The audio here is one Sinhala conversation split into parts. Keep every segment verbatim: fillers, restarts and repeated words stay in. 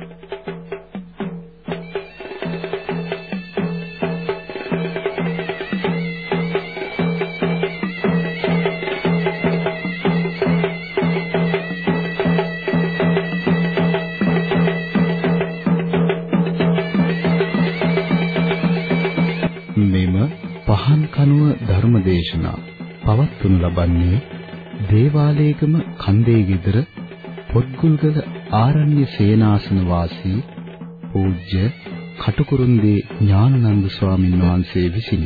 කනුව ධර්මදේශනා පවත්වනු ලබන්නේ දේවාලේගම කන්දේ ගෙදර පොත්ගුල්ගල ආරණ්‍ය සේනාසන වාසී පූජ්‍ය කටුකුරුන්දී ඥානানন্দ ස්වාමින් වහන්සේ විසිනි.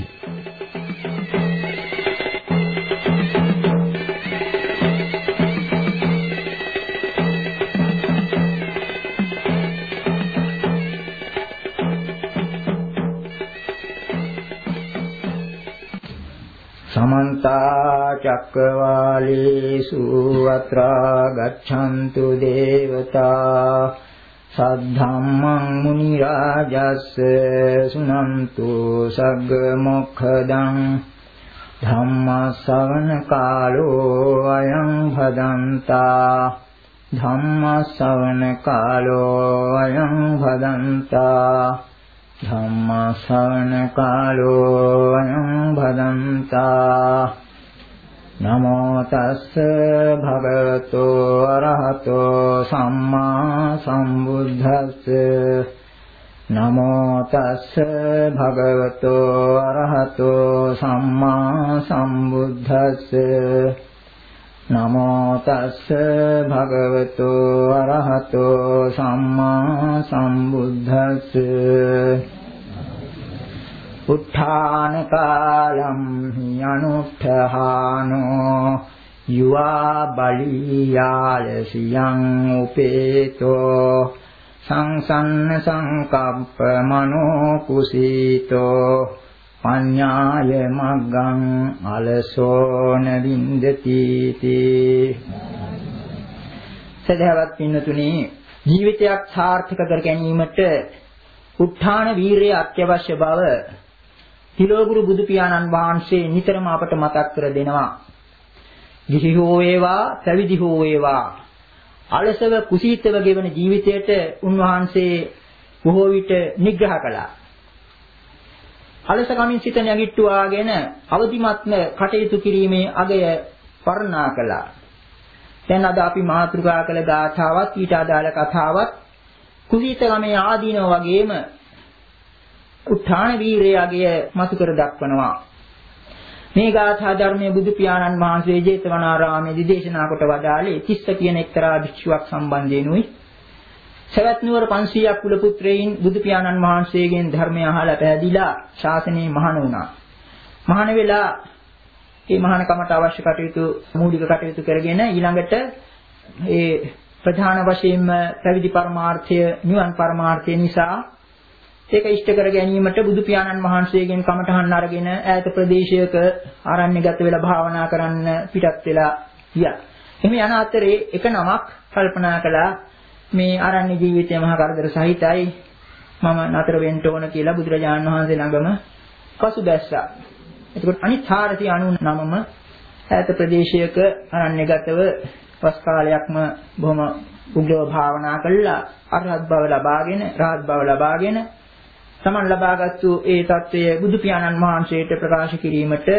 समन्ता चक्रवालेषु अत्रा गच्छन्तु देवता सद्धम्मं मुनिराजस्य सुनन्तु सग्गमोक्षदं धम्मश्रवण कालो अयं भदन्ता धम्मश्रवण कालो अयं भदन्ता धम्म श्रवण कालो अयं भदन्ता नमो तस्स भगवतो अरहतो सम्मा सम्बुद्धस्स नमो तस्स भगवतो अरहतो सम्मा सम्बुद्धस्स नमो तस्स भगवतो अरहतो सम्मा सम्बुद्धस्स उत्थान कालं हि अनुत्थानो युवा बलियालसियं उपेतो संसन्न संकप्प मनो कुसितो පඤ්ඤාය මග්ගං අලසෝන වින්දති තී. සදහවත් පින්නතුනි, ජීවිතයක් සාර්ථක කර ගැනීමට උත්ථාන වීරිය අත්‍යවශ්‍ය බව තිලෝගුරු බුදු පියාණන් වහන්සේ නිතරම අපට මතක් කර දෙනවා. ගිහි හෝ වේවා, පැවිදි හෝ වේවා, අලසව කුසීතව ගෙවන ජීවිතයට උන්වහන්සේ බොහෝ විට නිග්‍රහ කළා. අලසකමින් සිත නැගිට්ටුවාගෙන අවදිමත්ව කටයුතු කිරීමේ අගය වර්ණනා කළා. දැන් අද අපි මාතෘකා කළ ගාථාවත් ඊට අදාළ කතාවත් කුසීතකමේ ආදීනව වගේම උත්ථාන වීරිය අගය මතු කර දක්වනවා. මේ ගාථා ධර්මයේ බුදු පියාණන් වහන්සේ ජේතවනාරාමයේදී දේශනා කොට වදාළේ තිස්ස කියන එක්තරා භික්ෂුවක් සම්බන්ධයෙන්ුයි. සවැත් නුවර පන්සීයක් කුල පුත්‍රයන් බුදු පියාණන් වහන්සේගෙන් ධර්මය අහලා පැහැදිලා ශාසනයේ මහාන වුණා. මහාන වෙලා මේ මහානකමට අවශ්‍ය කටයුතු මූලික කටයුතු කරගෙන ඊළඟට ඒ ප්‍රධාන වශයෙන්ම පැවිදි පරමාර්ථය නිවන් පරමාර්ථය නිසා ඒක ඉෂ්ට කර ගැනීමට බුදු පියාණන් වහන්සේගෙන් කමඨහන් අරගෙන ඈත ප්‍රදේශයක ආරණ්‍යගත වෙලා භාවනා කරන්න පිටත් වෙලා ගියා. එහේ යන අතරේ එක නමක් කල්පනා කළා මේ ආරණ්‍ය ජීවිතය මහා කරදර සහිතයි, මම නතර වෙන්න ඕන කියලා බුදුරජාණන් වහන්සේ ළඟම පසු බැස්සා. එතකොට අනිත් හාරසිය අනූනමම ඈත ප්‍රදේශයක ආරණ්‍යගතව වස් කාලයක්ම බොහොම උග්‍රව භාවනා කළා. අරහත් බව ලබාගෙන, රහත් බව ලබාගෙන තමන් ලබාගත්තු ඒ தත්වය බුදු පියාණන් වහන්සේට ප්‍රකාශ කිරීමට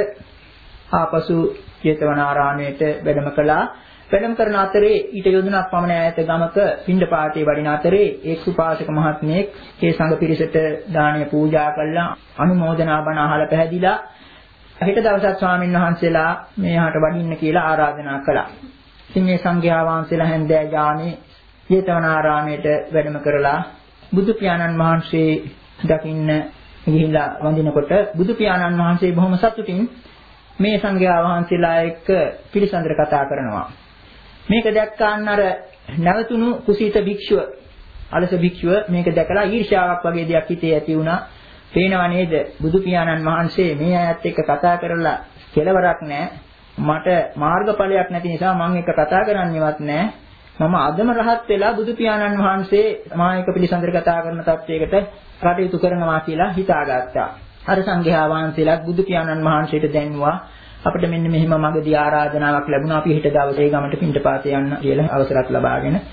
ආපසු ජේතවනාරාමයට වැඩම කළා. වැඩම කරන අතරේ ඊට යොදුනක් පමණ ඈත ගමක පිණ්ඩපාතේ වඩින අතරේ එක් උපාසක මහත්මයෙක් ඒ සංඝ පිරිසට දානීය පූජා කළා, අනුමෝදනා බණ අහලා පැහැදිලා හෙට දවසක් ස්වාමීන් වහන්සේලා මෙහාට වඩින්න කියලා ආරාධනා කළා. ඉතින් මේ සංඝයා වහන්සේලා හැන්දෑ යාමේ ජේතවනාරාමයට වැඩම කරලා බුදු පියාණන් වහන්සේ දකින්න ගිහිල්ලා වඳිනකොට බුදු පියාණන් වහන්සේ බොහොම සතුටින් මේ සංඝයා වහන්සේලා එක්ක පිළිසඳර කතා කරනවා. මේක දැක්කාන් අර නැවතුණු කුසීත භික්ෂුව, අලස භික්ෂුව මේක දැකලා ඊර්ෂ්‍යාවක් වගේ දෙයක් හිතේ ඇති වුණා. පේනවා නේද බුදු පියාණන් වහන්සේ මේ අයත් එක්ක කතා කරලා කෙලවරක් නැහැ. මට මාර්ගඵලයක් නැති නිසා මම එක කතා කරන්නේවත් නැහැ. මම අදම රහත් වෙලා බුදු පියාණන් වහන්සේ මා එක පිළිසඳර කතා කරන තත්වයකට කටයුතු කරනවා කියලා හිතාගත්තා. අර සංඝයා වහන්සේලා බුදු පියාණන් වහන්සේට දැන්වා අපිට මෙන්න මෙහෙම මගදී ආරාධනාවක් ලැබුණා, අපි හෙට දවසේ ගමට පිණ්ඩපාතේ යන්න කියලා අවසරත් ලබාගෙන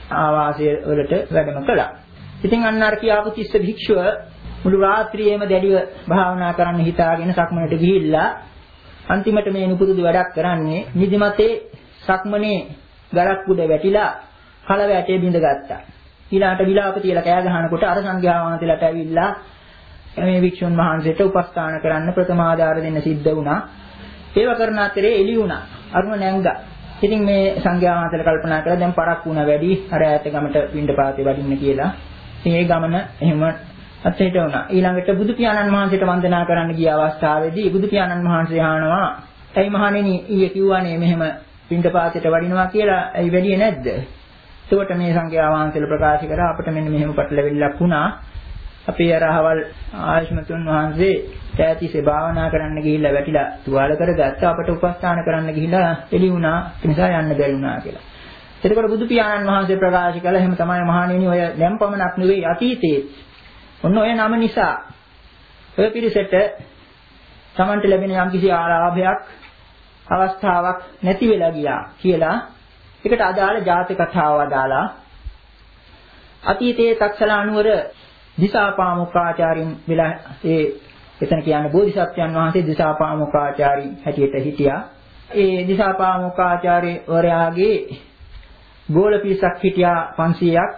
ආවාසය වලට වැඩම කළා. ඉතින් අන්න අර කියාපු තිස්ස භික්ෂුව මුළු රාත්‍රියේම දැඩිව භාවනා කරන්න හිතාගෙන සක්මනට ගිහිල්ලා අන්තිමට මේ නුපුරුදු වැඩක් කරන්නේ නිදිමතේ සක්මනේ ගලක් උඩ වැටිලා කල වැටේ බිඳගත්තා. ඊළාට විලාප තියලා කෑ ගහනකොට අර සංඝයා වහන්සේලාට ඇවිල්ලා මේ වික්ෂුන් වහන්සේට උපස්ථාන කරන්න ප්‍රථම ආධාර දෙන්න සිද්ධ වුණා. ඒව කරන අතරේ එළි වුණා. අරුණ නැංගා. ඉතින් මේ සංඝයා වහන්සේලා කල්පනා කළා දැන් පරක් වුණා වැඩි අර ඈත ගමට පින්ඩපාතේ වඩින්න කියලා. ඉතින් ඒ ගමන එහෙම අත්හැට වුණා. ඊළඟට බුදු පියාණන් වහන්සේට වන්දනා කරන්න ගිය අවස්ථාවේදී බුදු පියාණන් වහන්සේ අහනවා "ඇයි මහණෙනි ඊයේ කිව්වනේ මෙහෙම පින්ඩපාතේට වඩිනවා කියලා ඇයි වැඩියේ නැද්ද?" එතකොට මේ සංඝයා වහන්සේලා ප්‍රකාශ කරා අපිට මෙන්න මෙහෙම පටලැවිල්ලක් වුණා. අපේ අරහවල් ආයුෂ්මතුන් වහන්සේ ඈතිසේ භාවනා කරන්න ගිහිල්ලා වැටිලා තුවාල කරගත්තා. අපට උපස්ථාන කරන්න ගිහිල්ලා එළි වුණා. ඒ නිසා යන්න බැරි වුණා කියලා. එතකොට බුදු පියාණන් වහන්සේ ප්‍රකාශ කළා එහෙම තමයි මහණෙනි ඔය දැන් පමණක් නෙවෙයි අතීතයේ ඔන්න ඔය නම නිසා ඔය පිරිසට Tamanට ලැබෙන යම්කිසි ආලාභයක් අවස්ථාවක් නැති වෙලා ගියා කියලා ඒකට අදාළ ජාතක කතාව අදාලා අතීතයේ තක්සලා නුවර දිසාපාමුක්කාචාරින් විලා ඒ එතන කියන්නේ බෝධිසත්වයන් වහන්සේ දිසාපාමුක්කාචාරි හැටියට හිටියා. ඒ දිසාපාමුක්කාචාර්ය වරයාගේ ගෝල පිරිසක් හිටියා පන්සීයක්.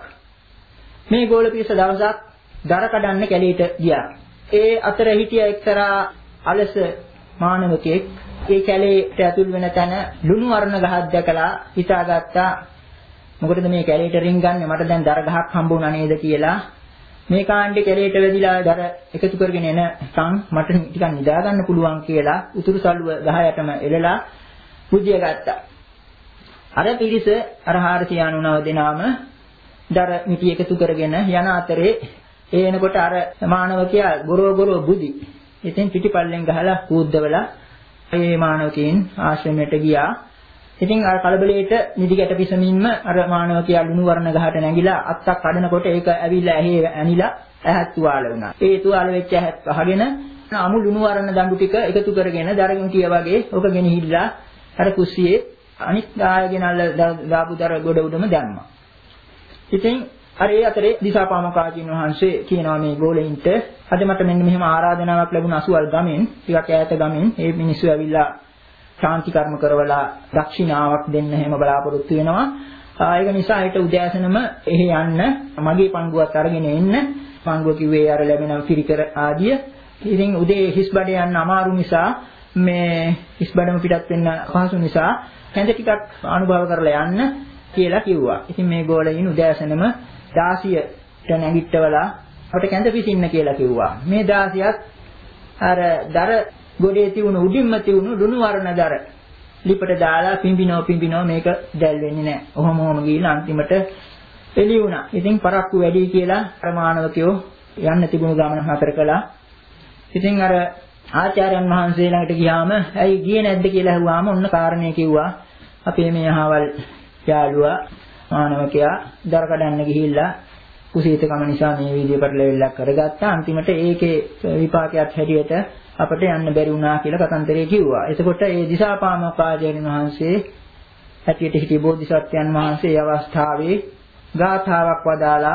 මේ ගෝල පිරිස දවසක් දර කඩන්න කැලේට ගියා. ඒ අතර හිටිය එක්තරා අලස මානවකෙක් ඒ කැලේට ඇතුල් වෙන තැන ලුණු වර්ණ ගහක් දැකලා හිතාගත්තා මොකටද මේ කැලේට රින්ගන්නේ මට දැන් දර ගහක් හම්බ වුණා නේද කියලා. මේ කාණ්ඩේ කැලේට වැදිලා දර එකතු කරගෙන එන තන් මට ටිකක් නිදා ගන්න පුළුවන් කියලා උතුරු සළුව ගහ යටම එලලා පුජ්‍ය ගත්තා. අර පිරිස අර හාරසියානුනව දෙනාම දර මිටි එකතු කරගෙන යන අතරේ ඒ එනකොට අර මානවකයා ගොරෝ ගොරෝ බුදි. ඉතින් පිටිපල්ලෙන් ගහලා කූද්දවලා ඒ මානවකයන් ආශ්‍රමයට ගියා. ඉතින් අර කලබලයට නිදි ගැට පිසමින්ම අර මානවකයා ලුණු වර්ණ ගහට නැගිලා අත්තක් කඩනකොට ඒක ඇවිල්ලා ඇහි ඇනිලා ඇහත් තුවාල වුණා. ඒ තුවාල වෙච්ච ඇහත් අහගෙන අමු ලුණු වර්ණ දඬු ටික එකතු කරගෙන දරගෙන කිය වගේ ඔක ගෙනහිල්ලා අර කුස්සියේ අනිත් ආයගෙනල්ල දාපු දර ගොඩ උඩම දැම්මා. ඉතින් අර ඒ අතරේ දිසාපාමකාචීන් වහන්සේ කියනවා මේ ගෝලෙයින්ට අද මට මෙන්න මෙහෙම ආරාධනාවක් ලැබුණ අසුවල් ගමෙන් ටිකක් ඈත ගමෙන් ඒ මිනිස්සු ඇවිල්ලා ශාන්ති කර්ම කරවලා දක්ෂිනාවක් දෙන්න හැම බලාපොරොත්තු වෙනවා. ඒක නිසා ඊට උදෑසනම එහි යන්න මගේ පංගුවත් අරගෙන එන්න. පංගුව කිව්වේ අර ලැබෙන පිරිකර ආදිය. ඉතින් උදේ හිස්බඩ යන්න අමාරු නිසා මේ හිස්බඩම පිටත් වෙන්න පහසු නිසා කැඳ ටිකක් අනුභව කරලා යන්න කියලා කිව්වා. ඉතින් මේ ගෝලයින් උදෑසනම දාසියට නැගිට්ටවලා අපිට කැඳ පිසින්න කියලා කිව්වා. මේ දාසියත් අර දර ගොඩේ තියුණු උඩින්ම තියුණු ලුණු වර්ණ දර ලිපට දාලා පිඹිනෝ පිඹිනෝ මේක දැල් වෙන්නේ නැහැ. ඔහොම ඔහොම ගිහිල්ලා අන්තිමට එළි වුණා. ඉතින් පරක්කු වැඩි කියලා අර මානවකයෝ යන්න තිබුණු ගමන හතර කළා. ඉතින් අර ආචාර්යයන් වහන්සේ ළඟට ගියාම ඇයි ගියේ නැද්ද කියලා අහුවාම ඔන්න කාරණේ කිව්වා. අපේ මේ අහවල් යාළුවා මානවකයා දර කඩන්න ගිහිල්ලා කුසීතකම නිසා මේ විදිහකට ලෙවල්ලක් කරගත්තා. අන්තිමට ඒකේ විපාකයක් හැටියට අපට යන්න බැරි වුණා කියලා කතන්දරේ කිව්වා. එතකොට ඒ දිසාපාමොක්කාචාර්යන් වහන්සේ හැටියට හිටි බෝධිසත්වයන් වහන්සේ අවස්ථාවේ ගාථාවක් වදාලා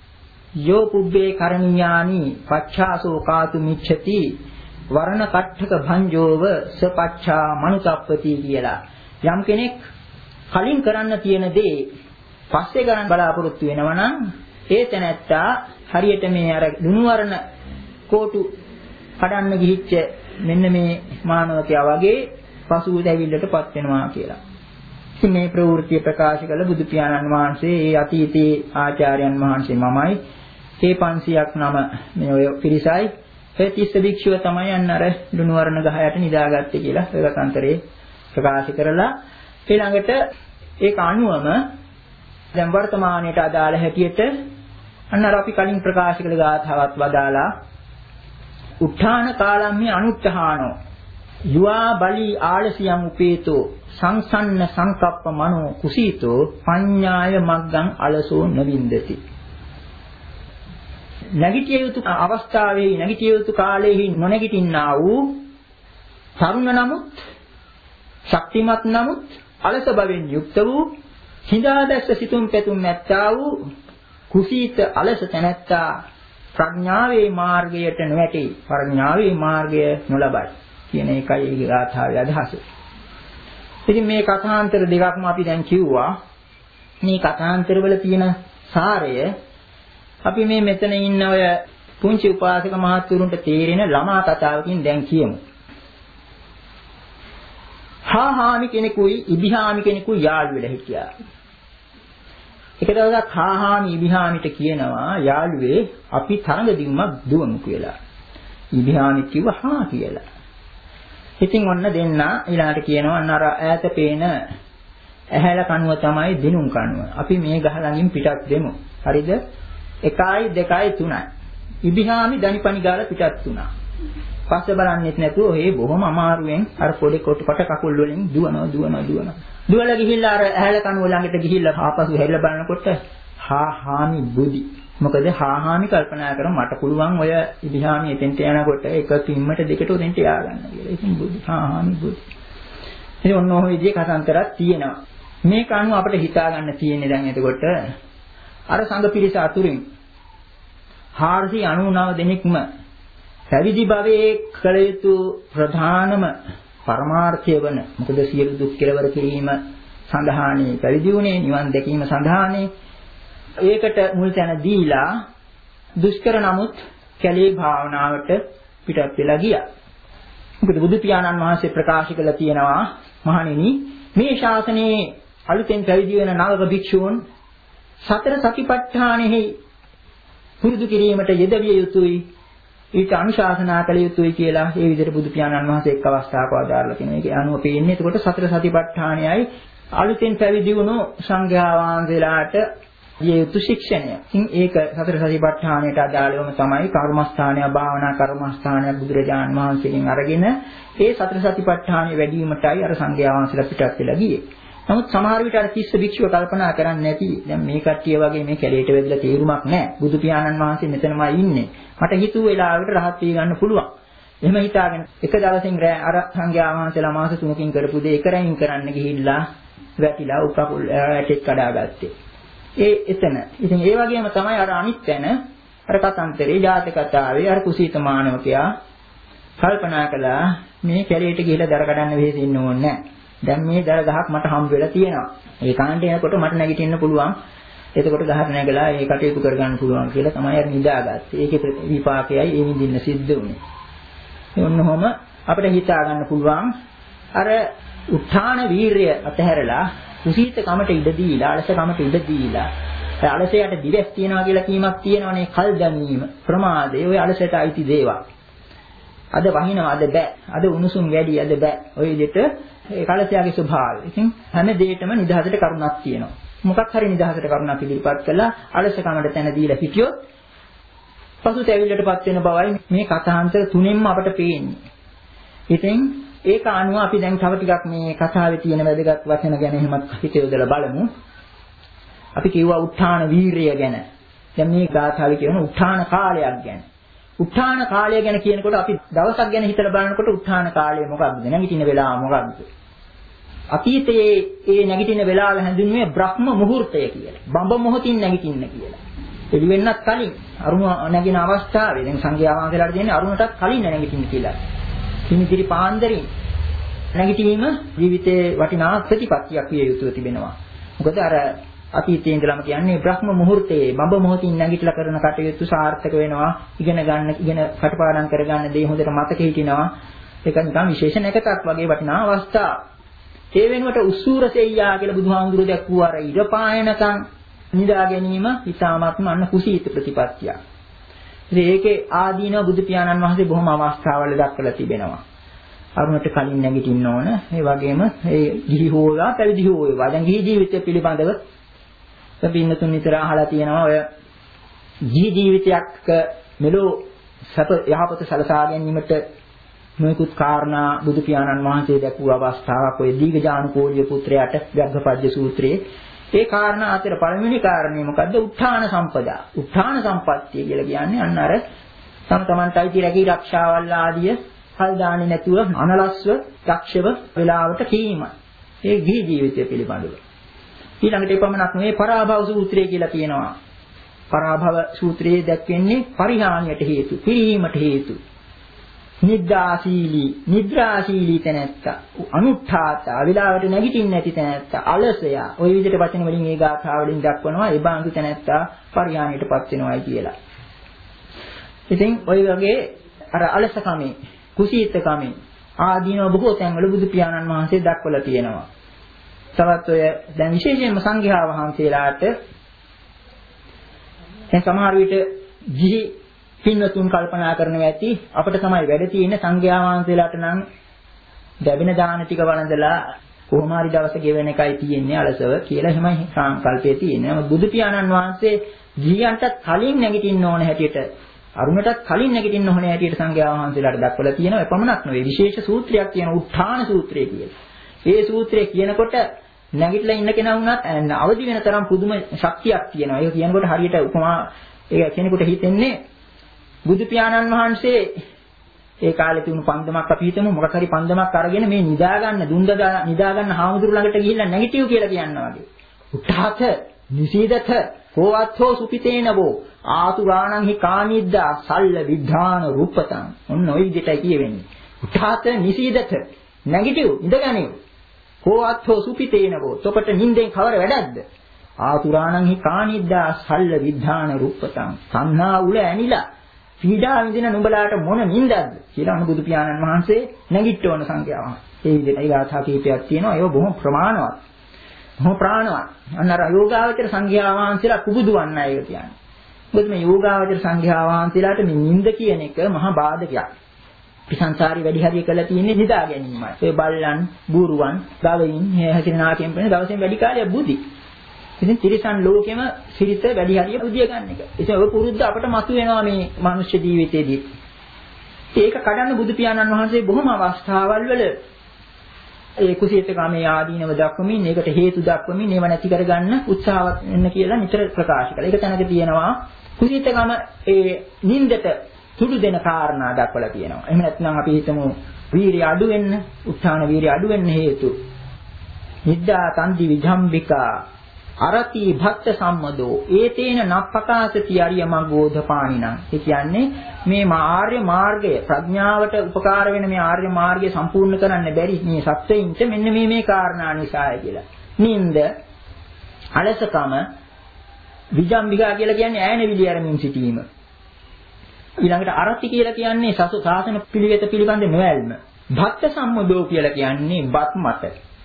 යෝ පුබ්බේ කරණීයානි පච්ඡාසෝ කාතු මිච්ඡති වර්ණ කට්ඨක භංජෝව සපච්ඡා මනුසප්පති කියලා. යම් කෙනෙක් කලින් කරන්න තියෙන දේ පස්සේ කරන්න බලාපොරොත්තු වෙනවා නම් ඒ තැනැත්තා හරියට මේ අර දුණු වර්ණ කෝටු කඩන්න ගිහිච්ච මෙන්න මේ මානවකයා වගේ පසු දැවිල්ලටපත් වෙනවා කියලා. ඉතින් මේ ප්‍රවෘත්ති ප්‍රකාශ කළ බුදු පියාණන් වහන්සේ ඒ අතීතයේ ආචාර්යයන් වහන්සේ මමයි ඒ පන්සියක් නම මේ ඔය පිරිසයි ඒ තිස්ස භික්ෂුව තමයි අන්න අර දුණු වර්ණ ගහ යට නිදාගත්තේ කියලා ඒකන්තරේ ප්‍රකාශ කරලා ඊළඟට ඒක අනුවම දැන් වර්තමානයේට අදාළ හැටියට අන්න අර අපි කලින් ප්‍රකාශ කළ ගාථාවත් වදාලා උත්ථාන කාලම්මේ අනුත්ථානෝ යුවා බලි ආලසියම් උපේතෝ සංසන්න සංකප්ප මනෝ කුසීතෝ පඤ්ඤාය මග්ගං අලසෝ නවින්දති. නැගිටිය යුතු අවස්ථාවේ නැගිටිය යුතු කාලෙහි නොනැගිටින්නා වූ තරුණ නමුත් ශක්තිමත් නමුත් අලස බවෙන් යුක්ත වූ හිඳාදැස්ස සිතුම් පැතුම් නැත්තා වූ කුසීත අලස තැනැත්තා ප්‍රඥාවේ මාර්ගයට නොවැටි ප්‍රඥාවේ මාර්ගය නොලබයි කියන එකයි ඒ ගාථාවේ අදහස. ඉතින් මේ කථාන්තර දෙකක්ම අපි දැන් කිව්වා. මේ කථාන්තරවල තියෙන සාරය අපි මේ මෙතන ඉන්න ඔය පුංචි උපාසක මහත්වරුන්ට තේරෙන ළමා කතාවකින් දැන් කියමු. හාහාමි කෙනෙකුයි ඉබිහාමි කෙනෙකුයි යාළු වෙලා හිටියා. එක දවසක් හාහාමි ඉබිහාමිට කියනවා යාළුවේ අපි තරඟ දිනුමක් දුවමු කියලා. ඉබිහාමි කිව්වා හා කියලා. ඉතින් ඔන්න දෙන්න ඊළාට කියනවා අන්න අර ඈත පේන ඇහැල කණුව තමයි දිනුම් කණුව. අපි මේ ගහ ළඟින් පිටත් දෙමු. හරිද? එකයි දෙකයි තුනයි. ඉබිහාමි දනිපනි ගාලා පිටත් වුණා. පස්සේ බලන්නෙත් නැතුව ඒ බොහොම අමාරුවෙන් අර පොඩි කොට කොට කකුල් වලින් දුවනවා දුවනවා දුවනවා. දුවලා ගිහිල්ලා අර ඇහැල කණුව ළඟට ගිහිල්ලා ආපසු හැරිලා බලනකොට හාහාමි බුදි. මොකද හාහාමි කල්පනා කරා මට පුළුවන් ඔය ඉබිහාමි එතෙන්ට යනකොට එක කිම්මට දෙකට උදෙන්ට යා ගන්න කියලා. ඉතින් බුදි හාහාමි බුදි. ඉතින් ඔන්න ඔය විදිහේ කතාන්තරයක් තියෙනවා. මේ කණුව අපිට හිතා ගන්න තියෙන්නේ දැන් එතකොට අර සංඝ පිරිස අතුරින් හාරසිය අනූනව දෙනෙක්ම පැවිදි භවයේ කළ යුතු ප්‍රධානම පරමාර්ථය වන මොකද සියලු දුක් කෙලවර කිරීම සඳහානේ පැවිදි වුණේ නිවන් දැකීම සඳහානේ ඒකට මුල් තැන දීලා දුෂ්කර නමුත් කැලේ භාවනාවට පිටත් වෙලා ගියා. මොකද බුදු පියාණන් වහන්සේ ප්‍රකාශ කළා තියෙනවා මහණෙනි මේ ශාසනයේ අලුතෙන් පැවිදි වෙන නවක භික්ෂූන් සතර සතිපට්ඨානෙහි පුරුදු කිරීමට යෙදවිය යුතුයි ඊට අනුශාසනා කළ යුතුයි කියලා ඒ විදිහට බුදු පියාණන් වහන්සේ එක් අවස්ථාවක ආදාරලා කියනවා. ඒකේ අනුව පේන්නේ එතකොට සතර සතිපට්ඨානයයි අලුතෙන් පැවිදි වුණු සංඝයා වහන්සේලාට දිය යුතු ශික්ෂණය. ඉතින් ඒක සතර සතිපට්ඨානයට අදාළවම තමයි කර්මස්ථානය භාවනා කර්මස්ථානය බුදුරජාණන් වහන්සේගෙන් අරගෙන ඒ සතර සතිපට්ඨානය වැඩි වීමටයි අර සංඝයා වහන්සේලා පිටත් වෙලා ගියේ. නමුත් සමහර විට අර තිස්ස භික්ෂුව කල්පනා කරන්නේ නැති දැන් මේ කට්ටිය වගේ මේ කැලේට වෙදලා තේරුමක් නැහැ. බුදු පියාණන් වහන්සේ මෙතනමයි ඉන්නේ. මට හිතුව වෙලාවට රහත් වී ගන්න පුළුවන්. එහෙම හිතාගෙන එක දවසින් රෑ අර සංඝයා වහන්සේලා මාස තුනකින් කරපු දේ එක රැයින් කරන්න ගිහිල්ලා වැටිලා උකකුල් ඇටෙක් කඩාගත්තේ. ඒ එතන. ඉතින් ඒ වගේම තමයි අර අනිත් තැන අර කතන්තරේ ජාතක කතාවේ අර කුසීත මානවකයා කල්පනා කළා මේ කැලේට ගිහිල්ලා දර කඩන්න වෙහෙසින්න ඕනේ නැහැ. දැන් මේ දර ගහක් මට හම්බ වෙලා තියෙනවා. ඒ කාණ්ඩේ යනකොට මට නැගිටින්න පුළුවන්. එතකොට ගහට නැගලා ඒ කටයුතු කරගන්න පුළුවන් කියලා තමයි අර නිදාගත්තේ. ඒකේ විපාකයයි ඒ විඳින්න සිද්ධ වුනේ. එන්නොම අපිට හිතා ගන්න පුළුවන් අර උත්හාන වීරිය අතහැරලා කුසීත කමට ඉඩ දීලා අලස කමට ඉඩ දීලා ඒ අලසයට දිවස් තියනවා කියලා කීමක් තියෙනවනේ කල් දැමීම ප්‍රමාදේ ඔය අලසයට අයිති දේවල්. අද වහිනවා අද බෑ. අද උණුසුම් වැඩි අද බෑ. ඔය විදිහට ඒ කලසයාගේ ස්වභාවය. ඉතින් හැම දෙයකම නිදහසට කරුණක් තියෙනවා. මොකක් හරි නිදහසට කරුණක් පිළිපත් කළා අලසකමට තැන දීලා හිටියොත් පසුතැවිල්ලටපත් වෙන බවයි මේ කථාන්තර තුනෙන්ම අපට පේන්නේ. ඉතින් ඒක අනුව අපි දැන් තව ටිකක් මේ කතාවේ තියෙන වැදගත් වචන ගැන එහෙමත් හිතේ යොදලා බලමු. අපි කිව්වා උත්හාන වීරිය ගැන. දැන් මේ ගාථාවේ කියන උත්හාන කාලයක් ගැන. උත්හාන කාලය ගැන කියනකොට අපි දවසක් ගැන හිතලා බලනකොට උත්හාන කාලය මොකක්ද? නැගිටින වෙලාව මොකක්ද? අතීතයේ ඒ නැගිටින වෙලාව හැඳින්වුවේ බ්‍රහ්ම මුහුර්තය කියලා. බඹ මොහොතින් නැගිටින්න කියලා. එළි වෙන්නත් කලින් අරුණ නැගින අවස්ථාවේ දැන් සංඝයා වහන්සේලාට දෙන්නේ අරුණටත් කලින් නැගිටින්න කියලා. හිමිදිරි පාන්දරින් නැගිටීම ජීවිතේ වටිනා ප්‍රතිපත්තියක් විය යුතුව තිබෙනවා. මොකද අර අතීතයේ ඉඳලම කියන්නේ බ්‍රහ්ම මුහුර්තයේ බඹ මොහොතින් නැගිටලා කරන කටයුතු සාර්ථක වෙනවා. ඉගෙන ගන්න ඉගෙන කටපාඩම් කරගන්න දේ හොඳට මතක හිටිනවා. ඒක නිකන් විශේෂ නැකතක් වගේ වටිනා අවස්ථාවක්. ඒ වෙනුවට උස්සූර සෙයියා කියලා බුදුහාමුදුරුවෝ දැක්වුව අර ඉර පායනකම් නිදා ගැනීම ඉතාමත්ම අන්න කුසීත ප්‍රතිපත්තියක්. ඉතින් ඒකේ ආදීනව බුදු පියාණන් වහන්සේ බොහොම අවස්ථාවල දක්වලා තිබෙනවා. අරුණට කලින් නැගිටින්න ඕන. ඒ වගේම ඒ ගිහි හෝවා පැවිදි හෝවා. දැන් ගිහි ජීවිතය පිළිබඳව සබින්නතුන් නිතර අහලා තියෙනවා ඔය ගිහි ජීවිතයක් මෙලෝ සත යහපත සලසා ගැනීමට නොයෙකුත් කාරණා බුදු පියාණන් වහන්සේ දැක්වූ අවස්ථාවක් ඔය දීඝජානුකෝලිය පුත්‍රයාට ව්‍යග්ගපජ්ජ සූත්‍රයේ ඒ කාරණා අතර පළවෙනි කාරණේ මොකද්ද? උත්ථාන සම්පදා. උත්ථාන සම්පත්තිය කියලා කියන්නේ අන්න අර තම තමන්ටයි තිරකී ආරක්ෂාවල් ආදිය කල් දාන්නේ නැතුව අනලස්ව දක්ෂව වේලාවට කීම. ඒ ගිහි ජීවිතය පිළිබඳව. ඊළඟට එපමණක් නෙවෙයි පරාභව සූත්‍රය කියලා තියෙනවා. පරාභව සූත්‍රයේ දැක්වෙන්නේ පරිහානියට හේතු, පිරීමට හේතු. නිද්දාශීලී, නිද්‍රාශීලී තැනැත්තා, අනුත්ථාතා, විලාවට නැගිටින්නේ නැති තැනැත්තා, අලසයා. ওই විදිහට වචන වලින් ඒ ගාථා වලින් දක්වනවා ඒ බාඳු තැනැත්තා පරිහානියටපත් වෙනවායි කියලා. ඉතින් ওই වගේ අර අලසකමේ, කුසීතකමේ ආදීනව බොහෝ තැන්වල බුදු පියාණන් වහන්සේ දක්වලා තියෙනවා. තවත් ඔය දැන් විශේෂයෙන්ම සංඝයා වහන්සේලාට දැන් සමහර විට ගිහි පින්වතුන් කල්පනා කරනවා ඇති අපිට තමයි වැඩ තියෙන්නේ සංඝයා වහන්සේලාට නම් ලැබෙන දාන ටික වළඳලා කොහොම හරි දවස ගෙවෙන එකයි තියෙන්නේ අලසව කියලා එහෙමයි සංකල්පයේ තියෙන්නේ. නමුත් බුදු පියාණන් වහන්සේ ගිහියන්ට කලින් නැගිටින්න ඕන හැටියට අරුණටත් කලින් නැගිටින්න ඕන හැටියට සංඝයා වහන්සේලාට දක්වලා තියෙනවා. ඒ පමණක් නෙවෙයි විශේෂ සූත්‍රයක් තියෙනවා උත්ථාන සූත්‍රය කියලා. ඒ සූත්‍රය කියනකොට නැගිටලා ඉන්න කෙනා වුණත් අවදි වෙන තරම් පුදුම ශක්තියක් තියෙනවා. ඒක කියනකොට හරියට උපමා ඒක කෙනෙකුට හිතෙන්නේ බුදු පියාණන් වහන්සේ ඒ කාලේ තිබුණු පන්දමක් අපි හිතමු මොකක් හරි පන්දමක් අරගෙන මේ නිදා ගන්න දුන්ද නිදා ගන්න හාමුදුරු ළඟට ගිහිල්ලා නැගිටිව් කියලා කියනවා වගේ. උත්තාත නිසීදත කෝවත්ෝ සුපිතේනවෝ ආතුරාණං හි කානිද්දා සල්ල විද්ධාන රූපතං. ඔන්න ওই විදිහටයි කියවෙන්නේ. උත්තාත නිසීදත නැගිටිව් ඉඳගනිව්. කෝවත්ෝ සුපිතේනවෝ තොපට නිින්දෙන් කවර වැඩක්ද? ආතුරාණං හි කානිද්දා සල්ල විද්ධාන රූපතං. සංහා උල ඇනිලා පීඩා විඳින නුඹලාට මොන නින්දක්ද කියලා අනුබුදු පියාණන් වහන්සේ නැගිට්ටවන සංඛ්‍යාව. ඒ විදිහට ඒ ගාථා කීපයක් තියෙනවා. ඒක බොහොම ප්‍රමාණවත්. බොහොම ප්‍රාණවත්. අන්න අර යෝගාවචර සංඛ්‍යා වහන්සේලා කුබුදුවන්න අය කියන්නේ. මොකද මේ යෝගාවචර සංඛ්‍යා වහන්සේලාට මේ නින්ද කියන එක මහා බාධකයක්. පිසංසාරي වැඩි හරිය කළා තියෙන්නේ නිදා ගැනීමයි. ඒ බල්ලන්, බූරුවන්, ගවයින්, හැකිරනාකෙන් පෙන දවසෙන් වැඩි කාලයක් බුදි. ඉතින් තිරිසන් ලෝකෙම සිරිත වැඩි හරිය බුදිය ගන්න එක. ඉතින් ඔය පුරුද්ද අපට මතු වෙනවා මේ මනුෂ්‍ය ජීවිතේදී. ඒක කඩන්න බුදු පියාණන් වහන්සේ බොහොම අවස්ථාවල් වල ඒ කුසීතකමේ ආදීනව දක්වමින් ඒකට හේතු දක්වමින් ඒව නැති කරගන්න උත්සාහවත් වෙන්න කියලා නිතර ප්‍රකාශ කළා. ඒක තැනක තියෙනවා කුසීතකම ඒ නින්දට තුඩු දෙන කාරණා දක්වලා තියෙනවා. එහෙම නැත්නම් අපි හිතමු වීරිය අඩු වෙන්න, උත්සාහන වීරිය අඩු වෙන්න හේතු. නිද්දා තන්දි විජම්බිකා අරති භක්ත සම්මදෝ ඒතේන නප්පකාසති අරිය මග්ගෝධපාණිනං. ඒ කියන්නේ මේ ආර්ය මාර්ගය ප්‍රඥාවට උපකාර වෙන මේ ආර්ය මාර්ගය සම්පූර්ණ කරන්න බැරි මේ සත්‍යයින්ට මෙන්න මේ මේ කාරණා නිසාය කියලා. නින්ද, අලසකම, විජම්බිකා කියලා කියන්නේ ඈන විලි අරමින් සිටීම. ඊළඟට අරති කියලා කියන්නේ සසු සාසන පිළිවෙත පිළිබඳ නොඇල්ම. භක්ත සම්මදෝ කියලා කියන්නේ බත් මත.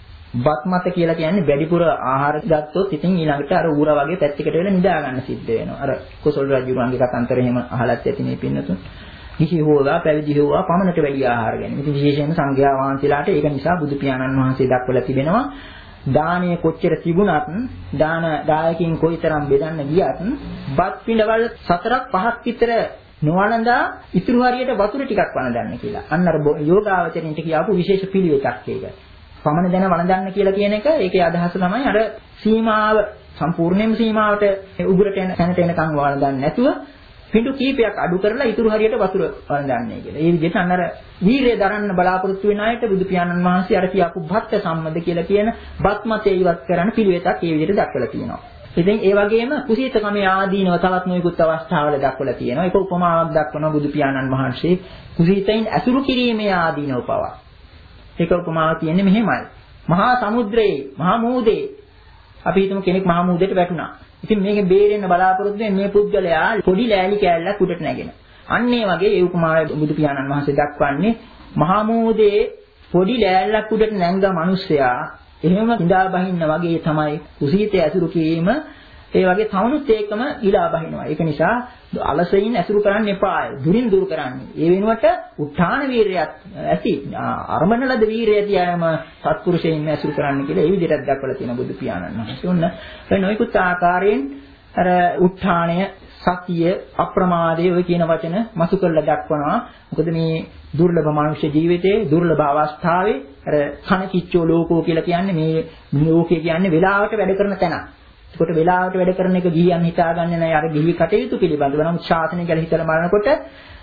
බත් මත කියලා කියන්නේ වැඩිපුර ආහාර ගත්තොත් ඉතින් ඊළඟට අර ඌර වගේ පැත්තකට වෙලා නිදා ගන්න සිද්ධ වෙනවා. අර කුසල රජුගේ කතන්තර එහෙම අහලත් ඇති මේ පින්නතුන්. කිසි හොවා පැවිදි හොවා පමණට වැඩි ආහාර ගැනීම. ඉතින් විශේෂයෙන්ම සංඝයා වහන්සේලාට ඒක නිසා බුදු පියාණන් වහන්සේ දක්වලා තිබෙනවා. දානයේ කොච්චර තිබුණත් දාන දායකින් කොයිතරම් බෙදන්න ගියත් බත් පිඬවල් සතරක් පහක් විතර නොවනදා ඉතුරු හරියට වතුර ටිකක් වළඳන්න කියලා. අන්න අර යෝගාවචරින්ට කියාපු විශේෂ පිළිවෙතක් ඒක. පමණ දැන වළඳන්න කියලා කියන එක ඒකේ අදහස තමයි අර සීමාව සම්පූර්ණයෙන්ම සීමාවට උගුරට එන තැනට එනකන් වළඳන්නේ නැතුව පිටු කීපයක් අඩු කරලා ඉතුරු හරියට වතුර වළඳන්නේ කියලා. ඒ විදිහට අන්න අර වීරිය දරන්න බලාපොරොත්තු වෙන අයට බුදු පියාණන් වහන්සේ අර කියාපු භක්ත සම්මද කියලා කියන බත්මතේ ඉවත් කරන පිළිවෙතක් ඒ විදිහට දක්වලා තියෙනවා. ඉතින් ඒ වගේම කුසීතකමේ ආදීනව තවත් නොයෙකුත් අවස්ථාවල දක්වලා තියෙනවා. ඒක උපමාවක් දක්වනවා බුදු පියාණන් වහන්සේ කුසීතයින් ඇසුරු කිරීමේ ආදීනව පවා. ඒක උපමාවක් කියන්නේ මෙහෙමයි. මහා සමුද්‍රයේ, මහා මූදේ අපි හිතමු කෙනෙක් මහා මූදේට වැටුණා. ඉතින් මේකෙන් බේරෙන්න බලාපොරොත්තු වෙන මේ පුද්ගලයා පොඩි ලෑලි කෑල්ලක් උඩට නැගෙන. අන්න ඒ වගේ ඒ උපමාව බුදු පියාණන් වහන්සේ දක්වන්නේ මහා මූදේ පොඩි ලෑල්ලක් උඩට නැංග මිනිස්සයා එහෙම ඉඳා බහින්න වගේ තමයි කුසීතය ඇසුරු කිරීම. ඒ වගේ තවනුත් ඒකම ඉලා බහිනවා. ඒක නිසා අලසයින් ඇසුරු කරන්න එපාය. දුරින් දුරු කරන්න. ඒ වෙනුවට උත්හාන වීරයත් ඇති අරමණ ලද වීරය තියාම සත්පුරුෂයන් ඇසුරු කරන්න කියලා ඒ විදිහට දක්වලා තියෙන බුදු පියාණන් වහන්සේ. ඔන්න ඒ නොයෙකුත් ආකාරයෙන් අර උත්හාණය, සතිය, අප්‍රමාදය ඔය කියන වචන මසු කරලා දක්වනවා. මොකද මේ දුර්ලභ මනුෂ්‍ය ජීවිතයේ දුර්ලභ අවස්ථාවේ අර කන කිච්චෝ ලෝකෝ කියලා කියන්නේ මේ ලෝකේ කියන්නේ වෙලාවට වැඩ කරන තැන. ඒකට වෙලාවට වැඩ කරන එක ගිහියන් හිතාගන්නේ නැහැ අර ගිහි කටයුතු පිළිබඳව. නමුත් ශාසනය ගැන හිතලා බලනකොට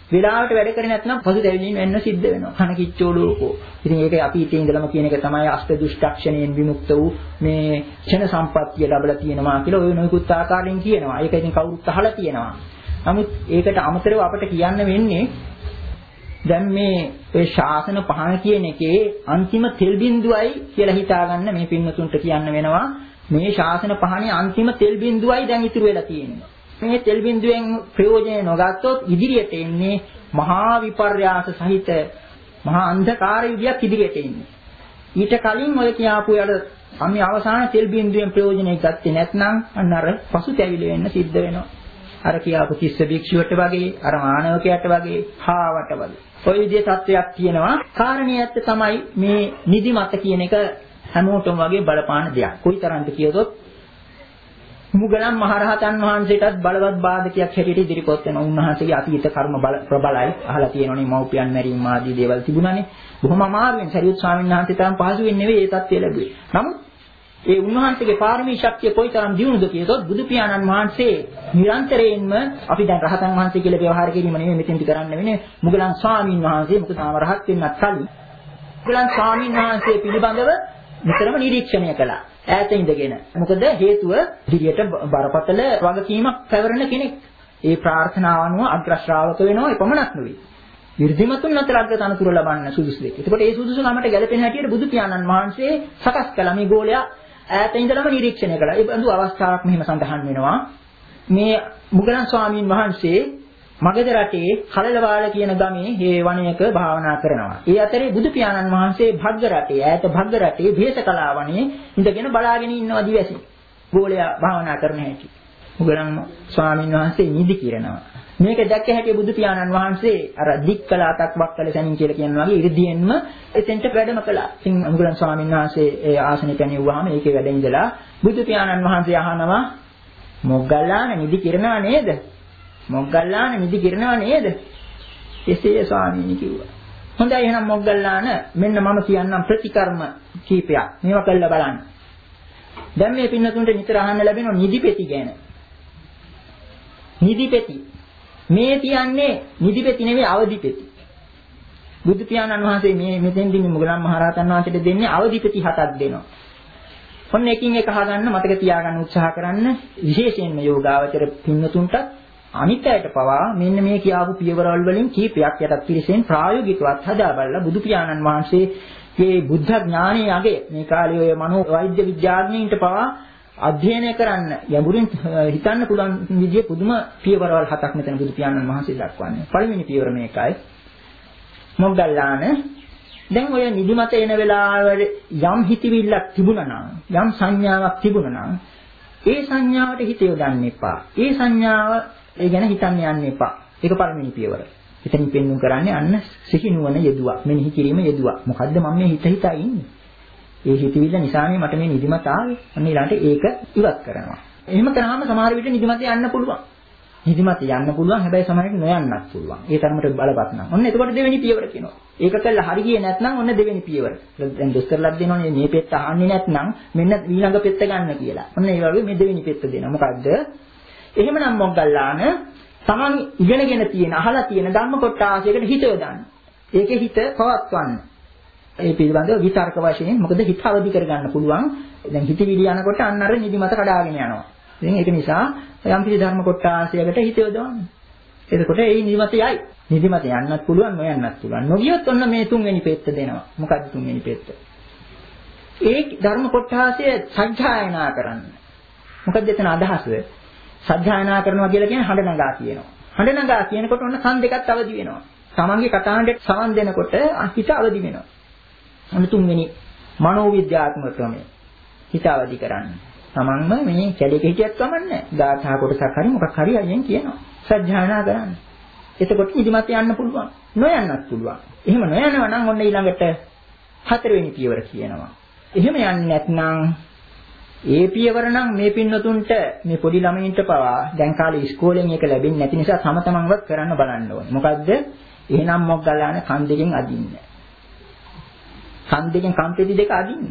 වෙලාවට වැඩ කරේ නැත්නම් පසුතැවිලින් වෙන්න සිද්ධ වෙනවා. කන කිච්චෝලෝකෝ. ඉතින් ඒක අපි ඉතින් ඉඳලම කියන එක තමයි අෂ්ට දුෂ්ටක්ෂණයෙන් විමුක්ත වූ මේ ක්ෂණ සම්පත්තිය ලැබලා තියෙනවා කියලා ඔය නොයෙකුත් ආකාරයෙන් කියනවා. ඒක ඉතින් කවුරුත් අහලා තියෙනවා. නමුත් ඒකට අමතරව අපිට කියන්න වෙන්නේ දැන් මේ ඒ ශාසන පහන කියන එකේ අන්තිම තෙල් බිඳුවයි කියලා හිතාගන්න මේ පින්වතුන්ට කියන්න වෙනවා. මේ ශාසන පහනේ අන්තිම තෙල් බිඳුවයි දැන් ඉතුරු වෙලා තියෙන්නේ. මේ තෙල් බිඳුවෙන් ප්‍රයෝජන නොගත්තොත් ඉදිරියට එන්නේ මහා විපර්යාස සහිත මහා අන්ධකාර යුගයක් ඉදිරියට එන්නේ. ඊට කලින් ඔය කියාපු යට අපි අවසාන තෙල් බිඳුවෙන් ප්‍රයෝජනය ගත්තේ නැත්නම් අන්න අර පසුතැවිලි වෙන්න සිද්ධ වෙනවා. අර කියාපු තිස්ස භික්ෂුවට වගේ, අර මානවකයට වගේ, හාවට වගේ. ඔය විදිහේ තත්වයක් තියෙනවා. කාරණේ ඇත්ත තමයි මේ නිදිමත කියන එක හැමෝටම වගේ බලපාන දෙයක්. කොයිතරම්ද කියතොත් මුගලන් මහරහතන් වහන්සේටත් බලවත් බාධකයක් හැටියට ඉදිරිපත් වෙනවා. උන්වහන්සේගේ අතීත කර්ම බල ප්‍රබලයි. අහලා තියෙනවනේ මව්පියන් මැරීම ආදී දේවල් තිබුණානේ. බොහොම අමාරුවෙන් සරියුත් ස්වාමීන් වහන්සේ තරම් පහසුවෙන් නෙවෙයි ඒ தත්ත්වය ලැබුවේ. නමුත් ඒ උන්වහන්සේගේ පාරමී ශක්තිය කොයිතරම් දියුණුද කියතොත් බුදු පියාණන් වහන්සේ නිරන්තරයෙන්ම අපි දැන් රහතන් වහන්සේ කියලා ව්‍යවහාර කිරීම නෙවෙයි මෙතෙන්දි කරන්න වෙන්නේ. මුගලන් ස්වාමීන් වහන්සේ මොකද තාම රහත් වෙන්නත් කලින් මුගලන් ස්වාමීන් වහන්සේ පිළිබඳව නිතරම නිරීක්ෂණය කළා. ඈත ඉඳගෙන. මොකද හේතුව ඉදිරියට බරපතල වගකීමක් පැවරෙන කෙනෙක්. ඒ ප්‍රාර්ථනාව අනුව අග්‍ර ශ්‍රාවක වෙනවා එපමණක් නෙවෙයි. විර්ධිමතුන් අතර අග්‍ර තනතුර ලබන්න සුදුසු දෙයක්. එතකොට ඒ සුදුසුකමට ගැලපෙන හැටියට බුදු පියාණන් වහන්සේ සකස් කළා මේ ගෝලයා ඈත ඉඳලම නිරීක්ෂණය කළා. ඒ බඳු අවස්ථාවක් මෙහෙම සඳහන් වෙනවා. මේ මුගලන් ස්වාමීන් වහන්සේ මගධ රටේ කලලවාල කියන ගමේ හේ වණයක භාවනා කරනවා. ඒ අතරේ බුදු පියාණන් වහන්සේ භග්ග රටේ ඈත භග්ග රටේ භේසකලා වණේ ඉඳගෙන බලාගෙන ඉන්නවා දිවැසි. ගෝලයා භාවනා කරන හැටි. මුගලන් ස්වාමීන් වහන්සේ නිදි කිරනවා. මේක දැක්ක හැටි බුදු පියාණන් වහන්සේ අර දික්කල අතක් වක්කල සැනින් කියලා කියනවා වගේ ඉර්ධියෙන්ම එතෙන්ට වැඩම කළා. ඉතින් මුගලන් ස්වාමීන් වහන්සේ ඒ ආසනෙ පැනෙව්වහම ඒකේ වැඩ ඉඳලා බුදු පියාණන් වහන්සේ අහනවා මොග්ගල්ලාන නිදි කිරනවා නේද? මොග්ගල්ලාන නිදි කිරනවා නේද? එසේ ස්වාමීනි කිව්වා. හොඳයි එහෙනම් මොග්ගල්ලාන මෙන්න මම කියන්නම් ප්‍රතිකර්ම කීපයක්. මේවා කළා බලන්න. දැන් මේ පින්නතුන්ට නිතර අහන්න ලැබෙනවා නිදිපෙති ගැන. නිදිපෙති. මේ කියන්නේ නිදිපෙති නෙවෙයි අවදිපෙති. බුදු පියාණන් වහන්සේ මේ මෙතෙන්දී මුගලන් මහරහතන් වහන්සේට දෙන්නේ අවදිපෙති හතක් දෙනවා. ඔන්න එකින් එක අහගන්න මතක තියාගන්න උත්සාහ කරන්න විශේෂයෙන්ම යෝගාවචර පින්නතුන්ට අනිත් අයට පවා මෙන්න මේ කියාපු පියවරවල් වලින් කීපයක් යටත් පිළිසෙන් ප්‍රායෝගිකවත් හදා බලලා බුදු පියාණන් වහන්සේගේ බුද්ධ ඥානයේ අගය මේ කාලේ ඔය මනෝ වෛද්‍ය විද්‍යාඥයින්ට පවා අධ්‍යයනය කරන්න යඹුරින් හිතන්න පුළුවන් විදිහේ පුදුම පියවරවල් හතක් මෙතන බුදු පියාණන් වහන්සේ දක්වන්නේ. පළවෙනි පියවර මේකයි. මොග්ගල්ලාන දැන් ඔය නිදිමත එන වෙලාවල යම් හිතවිල්ලක් තිබුණා නම් යම් සංඥාවක් තිබුණා නම් ඒ සංඥාවට හිත යොදන්න එපා. ඒ සංඥාව ඒ ගැන හිතන්න යන්න එපා. ඒක පළවෙනි පියවර. එතනින් පෙන්වුම් කරන්නේ අන්න සිහි නුවණ යෙදුවා. මෙනෙහි කිරීම යෙදුවා. මොකද්ද මම මේ හිත හිතා ඉන්නේ? ඒ හිතවිල්ල නිසානේ මට මේ නිදිමත ආවේ. අන්න ඊළඟට ඒක ඉවත් කරනවා. එහෙම කරාම සමහර විට නිදිමත යන්න පුළුවන්. නිදිමත යන්න පුළුවන්. හැබැයි සමහර විට නොයන්නත් පුළුවන්. ඒ තරමට බලපත් නම්. ඔන්න එතකොට දෙවෙනි පියවර කියනවා. ඒක කළා හරි ගියේ නැත්නම් ඔන්න දෙවෙනි පියවර. දැන් දොස්තරලක් දෙනවනේ මේ පෙත්ත අහන්නේ නැත්නම් මෙන්න ඊළඟ පෙත්ත ගන්න කියලා. ඔන්න ඒ වගේ මේ දෙවෙනි පෙත්ත දෙනවා. මොකද්ද? එහෙමනම් මොග්ගල්ලාන තමන් ඉගෙනගෙන තියෙන අහලා තියෙන ධර්ම කොටාසයකට හිත යොදන්න. ඒකේ හිත පවත්වන්න. ඒ පිළිබඳව විතර්ක වශයෙන් මොකද හිත අවදි කරගන්න පුළුවන්. දැන් හිතවිලි යනකොට අන්න අර නිදිමත කඩාගෙන යනවා. ඉතින් ඒක නිසා යම් කිසි ධර්ම කොටාසයකට හිත යොදවන්න. එතකොට ඒ නිදිමත යයි. නිදිමත යන්නත් පුළුවන් නොයන්නත් පුළුවන්. නොගියොත් ඔන්න මේ තුන්වෙනි පෙත්ත දෙනවා. මොකද්ද තුන්වෙනි පෙත්ත? ඒ ධර්ම කොටාසය සත්‍යයනා කරන්න. මොකද්ද එතන අදහස? සත්‍යයනා කරනවා කියලා කියන්නේ හඬ නගා කියනවා. හඬ නගා කියනකොට ඔන්න කන් දෙකත් අවදි වෙනවා. තමන්ගේ කතාහඬට සමන් දෙනකොට හිත අවදි වෙනවා. ඔන්න තුන්වෙනි මනෝවිද්‍යාත්මක ක්‍රමය. හිත අවදි කරන්න. තමන්ම මේ කැලේක හිටියත් කමන්නේ. ගාථා කොටසක් හරි මොකක් හරි අයියෙන් කියනවා. සත්‍යයනා කරන්න. එතකොට නිදිමත යන්න පුළුවන්. නොයන්නත් පුළුවන්. එහෙම නොයනවා නම් ඔන්න ඊළඟට හතරවෙනි පියවර කියනවා. එහෙම යන්නේ නැත්නම් ඒ පියවර නම් මේ පින්නතුන්ට මේ පොඩි ළමයින්ට පවා දැන් කාලේ ඉස්කෝලෙන් එක ලැබෙන්නේ නැති නිසා තම තමන්වත් කරන්න බලන්න ඕනේ. මොකද්ද? එහෙනම් මොග්ගල්ලාන කන් දෙකෙන් අදින්න. කන් දෙකෙන් කම්පෙටි දෙක අදින්න.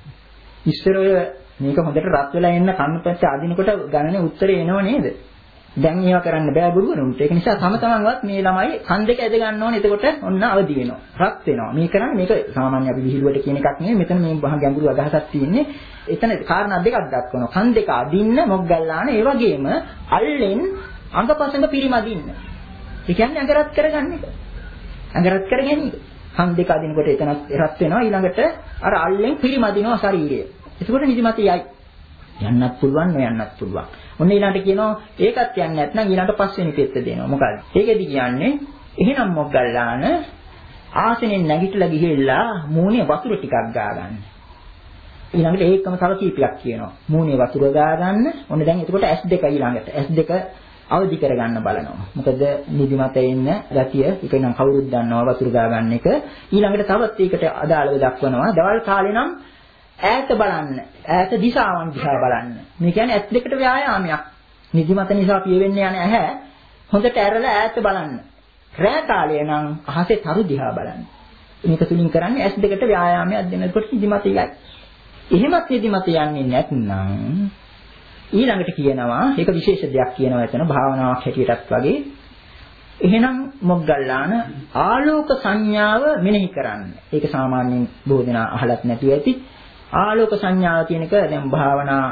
ඉස්සර ඔය මේක හොඳට රත් වෙලා එන්න කන් පැත්ත අදිනකොට ගණනේ උත්තරේ එනව නේද? දැන් ඒවා කරන්න බෑ ගුරුවරුන්ට. ඒක නිසා තම තමන්වත් මේ ළමයි කන් දෙක ඇද ගන්න ඕනේ. එතකොට ඔන්න අවදි වෙනවා. රත් වෙනවා. මේ කරන්නේ මේක සාමාන්‍ය අපි විහිළුවට කියන එකක් නෙවෙයි. මෙතන මේ මහා ගැඹුරු අදහසක් තියෙන්නේ. එතන කාරණා දෙකක් දක්වනවා. කන් දෙක අදින්න මොග්ගල්ලාන ඒ වගේම අල්ලෙන් අංගපසංග පිරිමදින්න. ඒ කියන්නේ අඟරත් කරගන්න එක. අඟරත් කර ගැනීම. කන් දෙක අදිනකොට එතනත් රත් වෙනවා. ඊළඟට අර අල්ලෙන් පිරිමදිනවා ශරීරය. එතකොට නිදිමත යයි. යන්නත් පුළුවන් නොයන්නත් පුළුවන්. ඔන්න ඊළඟට කියනවා ඒකත් යන්නේ නැත්නම් ඊළඟට පස්වෙනි පෙත්ත දෙනවා. මොකද? ඒකෙදි කියන්නේ එහෙනම් මොග්ගල්ලාන ආසනෙන් නැගිටලා ගිහිල්ලා මූණේ වතුර ටිකක් ගා ගන්න. ඊළඟට ඒකම තව කීපයක් කියනවා. මූණේ වතුර ගා ගන්න. ඔන්න දැන් එතකොට ඇස් දෙක ඊළඟට ඇස් දෙක අවදි කරගන්න බලනවා. මොකද නිදිමත එන්න ගතිය ඒක නම් කවුරුත් දන්නවා වතුර ගා ගන්න එක. ඊළඟට තවත් ඒකට අදාළව දක්වනවා. දවල් කාලේ නම් ඈත බලන්න. ඈත දිශාවන් දිහා බලන්න. මේ කියන්නේ ඇස් දෙකට ව්‍යායාමයක්. නිදිමත නිසා පියවෙන්නේ යන ඇහැ හොඳට ඇරලා ඈත බලන්න. රෑ කාලේ නම් අහසේ තරු දිහා බලන්න. මේක තුලින් කරන්නේ ඇස් දෙකට ව්‍යායාමයක් දෙනකොට නිදිමත යයි. එහෙමත් නිදිමත යන්නේ නැත්නම් ඊළඟට කියනවා ඒක විශේෂ දෙයක් කියනවා එතන භාවනාවක් හැටියටත් වගේ. එහෙනම් මොග්ගල්ලාන ආලෝක සංඥාව මෙනෙහි කරන්න. ඒක සාමාන්‍යයෙන් බොහෝ දෙනා අහලත් නැතුව ඇති. ආලෝක සංඥාව කියන එක දැන් භාවනා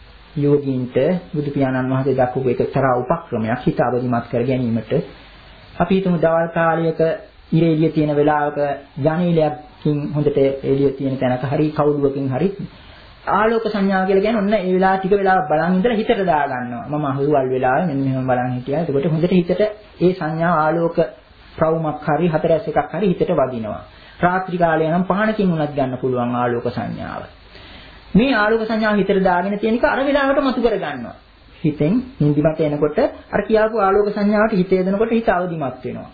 යෝගීන්ට බුදු පියාණන් වහන්සේ දක්වපු එක තරහ උපක්‍රමයක් හිත අවදිමත් කර ගැනීමට. අපි හිතමු දවල් කාලයක ඉර එළිය තියෙන වෙලාවක ජනේලයකින් හොඳට එළිය තියෙන තැනක හරි කවුළුවකින් හරි ආලෝක සංඥාව කියලා කියන්නේ ඔන්න ඒ වෙලාව ටික වෙලාවක් බලන් ඉඳලා හිතට දා ගන්නවා. මම අහුවල් වෙලාවේ මෙන්න මෙහෙම බලන් හිටියා. එතකොට හොඳට හිතට ඒ සංඥාව ආලෝක ප්‍රවුමක් හරි හතරැස් එකක් හරි හිතට වදිනවා. රාත්‍රී කාලේ නම් පහනකින් උනත් ගන්න පුළුවන් ආලෝක සංඥාව. මේ ආලෝක සංඥාව හිතට දාගෙන තියෙන එක අර වෙලාවට මතු කර ගන්නවා. හිතෙන් නිදිමත එනකොට අර කියාපු ආලෝක සංඥාවට හිත යොදනකොට හිත අවදිමත් වෙනවා.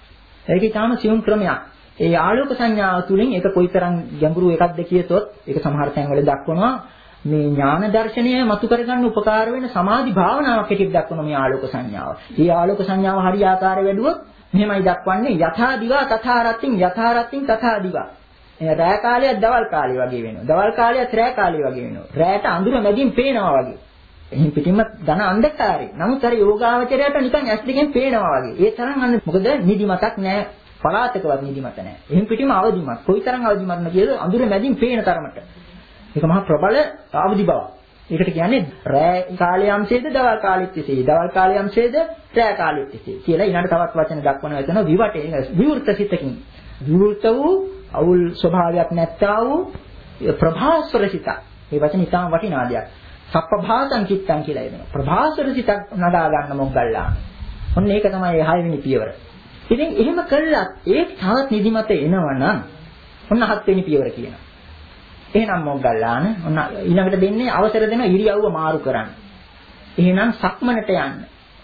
ඒක ඊටාම සියුම් ක්‍රමයක්. ඒ ආලෝක සංඥාව තුළින් ඒක කොයිතරම් ගැඹුරු එකක්ද කියතොත් ඒක සමහර තැන්වල දක්වනවා මේ ඥාන දර්ශනය මතු කරගන්න උපකාර වෙන සමාධි භාවනාවක් හැටියට දක්වන මේ ආලෝක සංඥාව. මේ ආලෝක සංඥාව හරියාකාර වැඩුවොත් මෙහෙමයි දක්වන්නේ යථා දිවා තථා රත්ත්‍ින් යථා රත්ත්‍ින් තථා දිවා. එන රෑ කාලයත් දවල් කාලය වගේ වෙනවා. දවල් කාලයත් රෑ කාලය වගේ වෙනවා. රෑට අඳුර මැදින් පේනවා වගේ. එහෙන් පිටින්ම ධන අන්ධකාරය. නමුත් අර යෝගාවචරයට නිකන් ඇස් දෙකෙන් පේනවා වගේ. ඒ තරම් අන්න මොකද නිදිමතක් නැහැ. පලාතකවත් නිදිමත නැහැ. එහෙන් පිටින්ම අවදිමත්. කොයිතරම් අවදිමත්ද කියලා අඳුර මැදින් පේන තරමට. ඒක මහා ප්‍රබල අවදි බවක්. ඒකට කියන්නේ රෑ කාලයේ අංශයේද දවල් කාලෙත් එසේ. දවල් කාලයේ අංශයේද රෑ කාලෙත් එසේ. කියලා ඊළඟ තවත් වචන දක්වනවා එතන විවටේ විවෘත සිතකින්. විවෘත වූ අවුල් ස්වභාවයක් නැත්තා වූ ප්‍රභාස්වර සිත. මේ වචන ඉතාම වටිනා දෙයක්. සප්පභාසං චිත්තං කියලා එනවා. ප්‍රභාස්වර සිතක් නඩා ගන්න මොග්ගල්ලාන. ඔන්න ඒක තමයි හයවෙනි පියවර. ඉතින් එහෙම කළත් ඒ තවත් නිදිමත එනවනම් ඔන්න හත්වෙනි පියවර කියනවා. එහෙනම් මොග්ගල්ලාන ඔන්න ඊළඟට දෙන්නේ අවසර දෙන ඉරියව්ව මාරු කරන්න. එහෙනම් සක්මනට යන්න.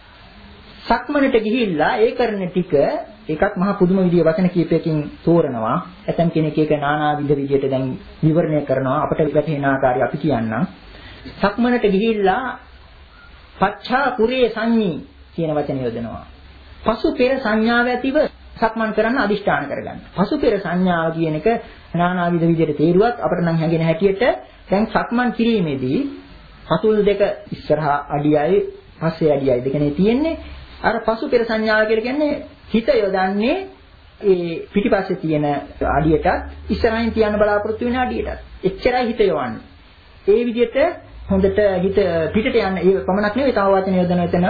සක්මනට ගිහිල්ලා ඒ කරන ටික ඒකත් මහා පුදුම විදිය වචන කීපයකින් තෝරනවා. ඇතම් කෙනෙක් ඒක නානා විද විදියට දැන් විවරණය කරනවා. අපිට වැටහෙන ආකාරය අපි කියන්නම්. සක්මනට ගිහිල්ලා පච්චා කුරේ සංඤී කියන වචනය යොදනවා. පසු පෙර සංඥාව ඇතිව සක්මන් කරන්න අදිෂ්ඨාන කරගන්න. පසු පෙර සංඥාව කියන එක නානාවිද විදිහට තේරුවත් අපිට නම් හැඟෙන හැටියට දැන් සක්මන් කිරීමේදී පතුල් දෙක ඉස්සරහා අඩියයි පස්සේ අඩියයි දෙකනේ තියෙන්නේ. අර පසු පෙර සංඥාව කියලා කියන්නේ හිත යොදන්නේ ඒ පිටිපස්සේ තියෙන අඩියටත් ඉස්සරහින් තියන්න බලාපොරොත්තු වෙන අඩියටත්. එච්චරයි හිත යොවන්නේ. ඒ විදිහට හොඳට හිත පිටට යන්න ඒ පමණක් නෙවෙයි තව වචන යොදන එතන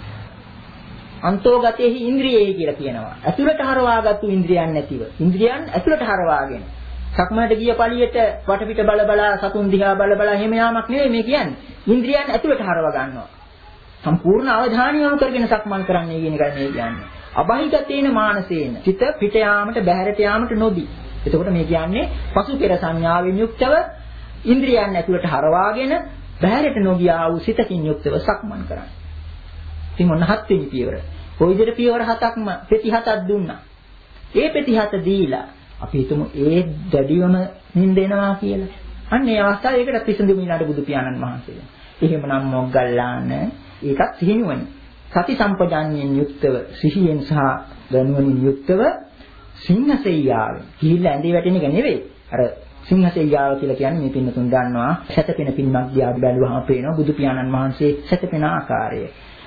අන්තෝගතේහි ඉන්ද්‍රියෙහි කියලා කියනවා. ඇතුළට හරවාගත්තු ඉන්ද්‍රියන් නැතිව. ඉන්ද්‍රියන් ඇතුළට හරවාගෙන. සක්මනට ගිය පළියට වටපිට බල බල සතුන් දිහා බල බල එහෙම යාමක් නෙවෙයි මේ කියන්නේ. ඉන්ද්‍රියන් ඇතුළට හරව ගන්නවා. සම්පූර්ණ අවධානය යොමු කරගෙන සක්මන් කරන්නේ කියන එකයි මේ කියන්නේ. අබහිගතේන මානසේන. චිත පිට යාමට බහැරට යාමට නොදී. එතකොට මේ කියන්නේ පසු පෙර සංඥාවෙන් යුක්තව ඉන්ද්‍රියන් ඇතුළට හරවාගෙන බහැරට නොගියා වූ සිතකින් යුක්තව සක්මන් කරන්නේ. ඉතින් ඔන්න හත්වෙනි පියවර. කොයි විදිහට පියවර හතක්ම පෙති හතක් දුන්නා. ඒ පෙති හත දීලා අපි හිතමු ඒ දැඩිවම නිින්ද එනවා කියලා. අන්න ඒ අවස්ථාවේ ඒකට විසඳුම ඊළඟ බුදු පියාණන් වහන්සේ. එහෙමනම් මොග්ගල්ලාන ඒකත් සිහිනුවන. සති සම්පජාඤ්ඤයෙන් යුක්තව සිහියෙන් සහ දැනුවණින් යුක්තව සිංහසෙයියාවෙන්. කිහිල්ල ඇඳේ වැටෙන එක නෙවෙයි. අර සිංහසෙයියාව කියලා කියන්නේ මේ පින්නතුන් දන්නවා සැතපෙන පින්නක් දිහා බැලුවහම පේනවා බුදු පියාණන් වහන්සේ සැතපෙන ආකාරය.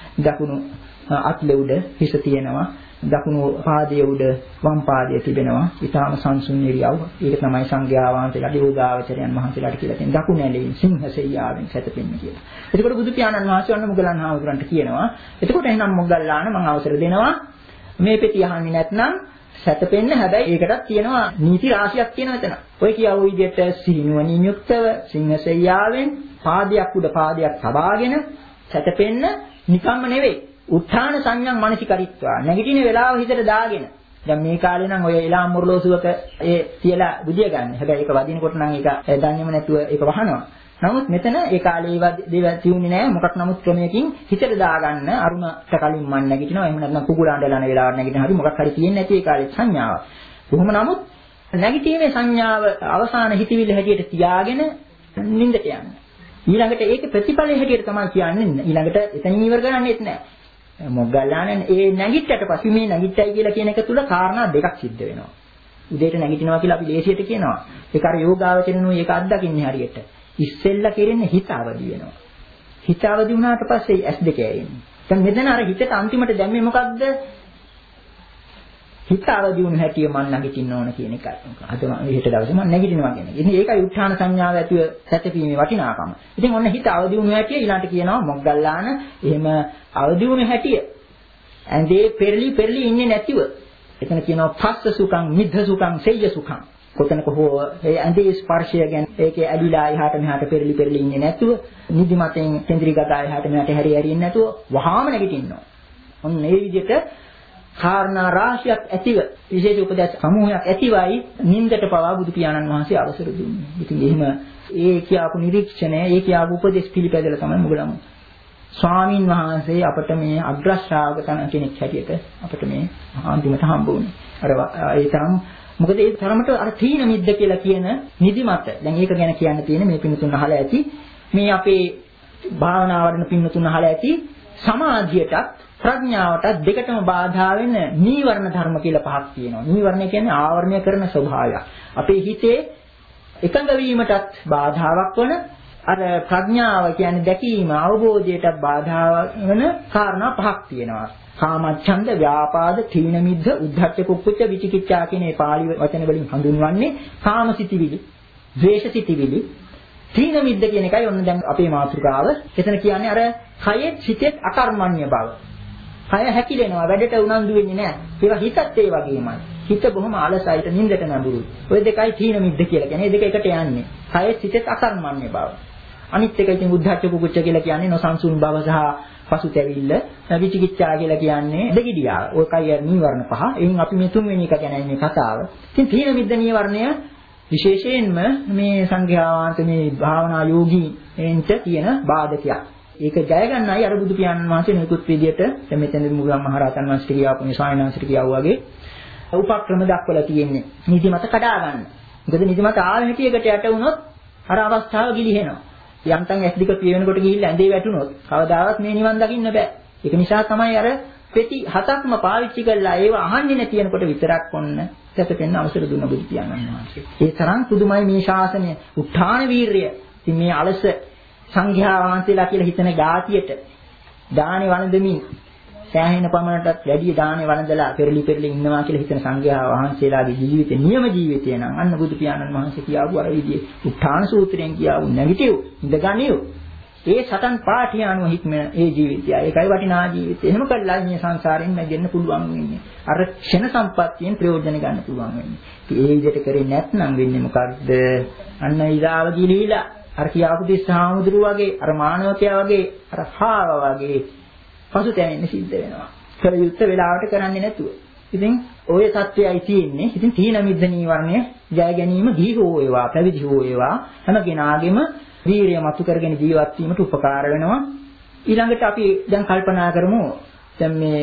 දකුණු අත්ල උඩ හිස තියෙනවා. දකුණු පාදයේ උඩ වම් පාදයේ තිබෙනවා. ඊටාම සංසුන් ඉරියව්. ඒක තමයි සංඝයා වහන්සේලාට යෝගාවචරයන් වහන්සේලාට කියලා තියෙන දකුණු ඇලෙන් සිංහසෙයියාවෙන් සැතපෙන්න කියලා. එතකොට බුදු පියාණන් වහන්සේ වන්න මොග්ගලන් හාමුදුරන්ට කියනවා. එතකොට එහෙනම් මොග්ගල්ලාන මම අවසර දෙනවා. මේ පෙටි අහන්නේ නැත්නම් සැතපෙන්න. හැබැයි ඒකටත් තියෙනවා නීති රාශියක් තියෙනවා එතන. ඔය කියවෝ විදිහට සිහිනුවණින් යුක්තව සිංහසෙයියාවෙන් පාදයක් උඩ පාදයක් තබාගෙන සැතපෙන්න නිකම්ම නෙවෙයි. උත්ථාන සංඥා මනසිකරිත්වා නැගිටින වෙලාව හිතට දාගෙන. දැන් මේ කාලේ නම් ඔය එලාම් මොරලෝසුවක ඒ තියලා බුදිය ගන්න. හැබැයි ඒක වදිනකොට නම් ඒක දන්නේම නැතුව ඒක වහනවා. නමුත් මෙතන ඒ කාලේ ඒවා දේවල් තියුනේ නැහැ. මොකක් නමුත් ක්‍රමයකින් හිතට දාගන්න අරුණට කලින් මන් නැගිටිනවා. එහෙම නැත්නම් කුකුල අඬලන වෙලාවට නැගිටින හරි මොකක් හරි තියෙන්නේ නැති ඒ කාලේ සංඥාව. කොහොම නමුත් නැගිටීමේ සංඥාව අවසාන හිතවිල්ල හැටියට තියාගෙන නිින්දට යන්න. ඊළඟට ඒක ප්‍රතිඵලයේ හැටියට තමයි කියන්නේ. ඊළඟට එතනින් ඉවර කරන්නේත් නැහැ. මොග්ගල්ලානන් ඒ නැගිට්ටට පස්සේ මේ නැගිට්ටයි කියලා කියන එක තුල කාරණා දෙකක් සිද්ධ වෙනවා. උදේට නැගිටිනවා කියලා අපි ලේසියට කියනවා. ඒක අර යෝගාවචරණෝ ඒක අත්දකින්නේ හරියට. ඉස්සෙල්ලා කෙරෙන්නේ හිත අවදි වෙනවා. හිත අවදි වුණාට පස්සේ ඇස් දෙක ඇයෙන්නේ. දැන් මෙතන අර හිතට අන්තිමට දැම්මේ මොකද්ද? හිත අවදි වුණ හැටිය මම නැගිටින්න ඕන කියන එකයි. අද මම ඊට දවසේ මම නැගිටිනවා කියන්නේ. ඉතින් ඒකයි උත්හාන සංඥාව ඇතුව සැතපීමේ වටිනාකම. ඉතින් ඔන්න හිත අවදි වුණ හැටිය ඊළඟට කියනවා මොග්ගල්ලාන එහෙම අවදි වුණ හැටිය. ඇඳේ පෙරලි පෙරලි ඉන්නේ නැතිව. එතන කියනවා පස්ස සුඛං මිද්ධ සුඛං සෙය්‍ය සුඛං. කොතනක හෝ ඒ ඇඳේ ස්පර්ශය ගැන ඒකේ ඇලිලා එහාට මෙහාට පෙරලි පෙරලි ඉන්නේ නැතුව නිදිමතෙන් කෙන්ද්‍රී ගගා එහාට මෙහාට හැරි හැරි ඉන්නේ නැතුව වහාම නැගිටිනවා. ඔන්න ඒ විදිහට කාරණා රාශියක් ඇතිව විශේෂ උපදේශ සමූහයක් ඇතිවයි නින්දට පවා බුදු පියාණන් වහන්සේ අවසර දුන්නේ. ඉතින් එහෙම ඒ කියපු නිරීක්ෂණය, ඒ කියපු උපදේශ පිළිපැදලා තමයි මුගලන් ස්වාමින් වහන්සේ අපට මේ අග්‍රශ්‍රාවක කෙනෙක් හැටියට අපට මේ අන්තිමට හම්බ වුණේ. අර ඒ තරම් මොකද ඒ තරමට අර තීන මිද්ද කියලා කියන නිදිමත. දැන් ඒක ගැන කියන්න තියෙන මේ පින්තුන් අහලා ඇති. මේ අපේ භාවනා වඩන පින්තුන් අහලා ඇති සමාධියටත් ප්‍රඥාවටත් දෙකටම බාධා වෙන නීවරණ ධර්ම කියලා පහක් තියෙනවා. නීවරණ කියන්නේ ආවරණය කරන ස්වභාවය. අපේ හිතේ එකඟ වීමටත් බාධාවක් වන අර ප්‍රඥාව කියන්නේ දැකීම අවබෝධයටත් බාධා වෙන කාරණා පහක් තියෙනවා. කාමච්ඡන්ද, ව්‍යාපාද, තීන මිද්ධ, උද්ධච්ච කුක්කුච්ච, විචිකිච්ඡා කියන මේ පාළි වචන වලින් හඳුන්වන්නේ කාමසිතිවිලි, ද්වේෂසිතිවිලි. තීන මිද්ධ කියන එකයි ඔන්න දැන් අපේ මාතෘකාව. එතන කියන්නේ අර කයෙත් සිතෙත් අකර්මණ්‍ය බව. කය හැකිලෙනවා, වැඩට උනන්දු වෙන්නේ නැහැ. ඒක හිතත් ඒ වගේමයි. හිත බොහොම අලසයිට නිින්දට නැඹුරුයි. ඔය දෙකයි තීන මිද්ද කියලා කියන්නේ. මේ දෙක එකට යන්නේ. කයෙත් සිතෙත් අකර්මණ්‍ය බව. අනිත් එක ඉතින් උද්ධච්ච කුකුච්ච කියලා කියන්නේ නොසන්සුන් බව සහ පසුතැවිල්ල. විචිකිච්ඡා කියලා කියන්නේ දෙගිඩියාව. ඔයකයි නීවරණ පහ. එයින් අපි මේ තුන්වෙනි එක ගැන මේ කතාව. ඉතින් තීන මිද්ද නීවරණය විශේෂයෙන්ම මේ සංඝයා වහන්සේ මේ භාවනා යෝගීන්ට තියෙන බාධකයක්. ඒක ජය ගන්නයි අර බුදු පියාණන් වහන්සේ නිකුත් විදියට දැන් මෙතනදී මුගලන් මහරහතන් වහන්සේ කියවපු මේ ස්වාමීනාන්සේට කියවුවා වගේ උපක්‍රම දක්වලා තියෙන්නේ. නිදිමත කඩා ගන්න. මොකද නිදිමත ආව හැටියකට යට වුණොත් අර අවස්ථාව ගිලිහෙනවා. යම්තන් ඇස් දෙක පිය වෙනකොට ගිහිල්ලා ඇඳේ වැටුනොත් කවදාවත් මේ නිවන් දකින්න බෑ. ඒක නිසා තමයි අර පෙති හතක්ම පාවිච්චි කරලා ඒව අහන්නේ නැතිනකොට විතරක් ඔන්න සැතපෙන්න අවසර දුන්න බුදු පියාණන් වහන්සේ. ඒ තරම් පුදුමයි මේ ශාසනය. උත්හාන වීරිය. ඉතින් මේ අලස සංඝයා වහන්සේලා කියලා හිතන ගාතියට දානේ වළඳමින් සෑහෙන පමණටත් වැඩි දානේ වළඳලා පෙරලි පෙරලි ඉන්නවා කියලා හිතන සංඝයා වහන්සේලාගේ ජීවිතේ නියම ජීවිතය නම් අන්න බුදු පියාණන් වහන්සේ කියාවු අර විදිහේ උත්හාන සූත්‍රයෙන් කියාවු නැගිටිව් ඉඳගනිව් ඒ සතන් පාඨය අනුව හික්මන ඒ ජීවිතය ඒකයි වටිනා ජීවිතය. එහෙම කළා මේ සංසාරයෙන් නැගෙන්න පුළුවන් වෙන්නේ. අර ක්ෂණ සම්පත්තියෙන් ප්‍රයෝජන ගන්න පුළුවන් වෙන්නේ. ඉතින් ඒ විදිහට කරේ නැත්නම් වෙන්නේ මොකද්ද? අන්න ඊළාව ගිලීලා අර කියාපු දිස්සාමුදුරු වගේ අර මානවකයා වගේ අර හාව වගේ පසුතැවෙන්න සිද්ධ වෙනවා. කර යුත්තේ වෙලාවට කරන්නේ නැතුව. ඉතින් ওই தත්වයයි තියෙන්නේ. ඉතින් තීන මිද්ද නීවරණය ජය ගැනීම දී හෝ වේවා පැවිදි හෝ වේවා හැම කෙනාගේම වීරිය මතු කරගෙන ජීවත් වීමට උපකාර වෙනවා. ඊළඟට අපි දැන් කල්පනා කරමු දැන් මේ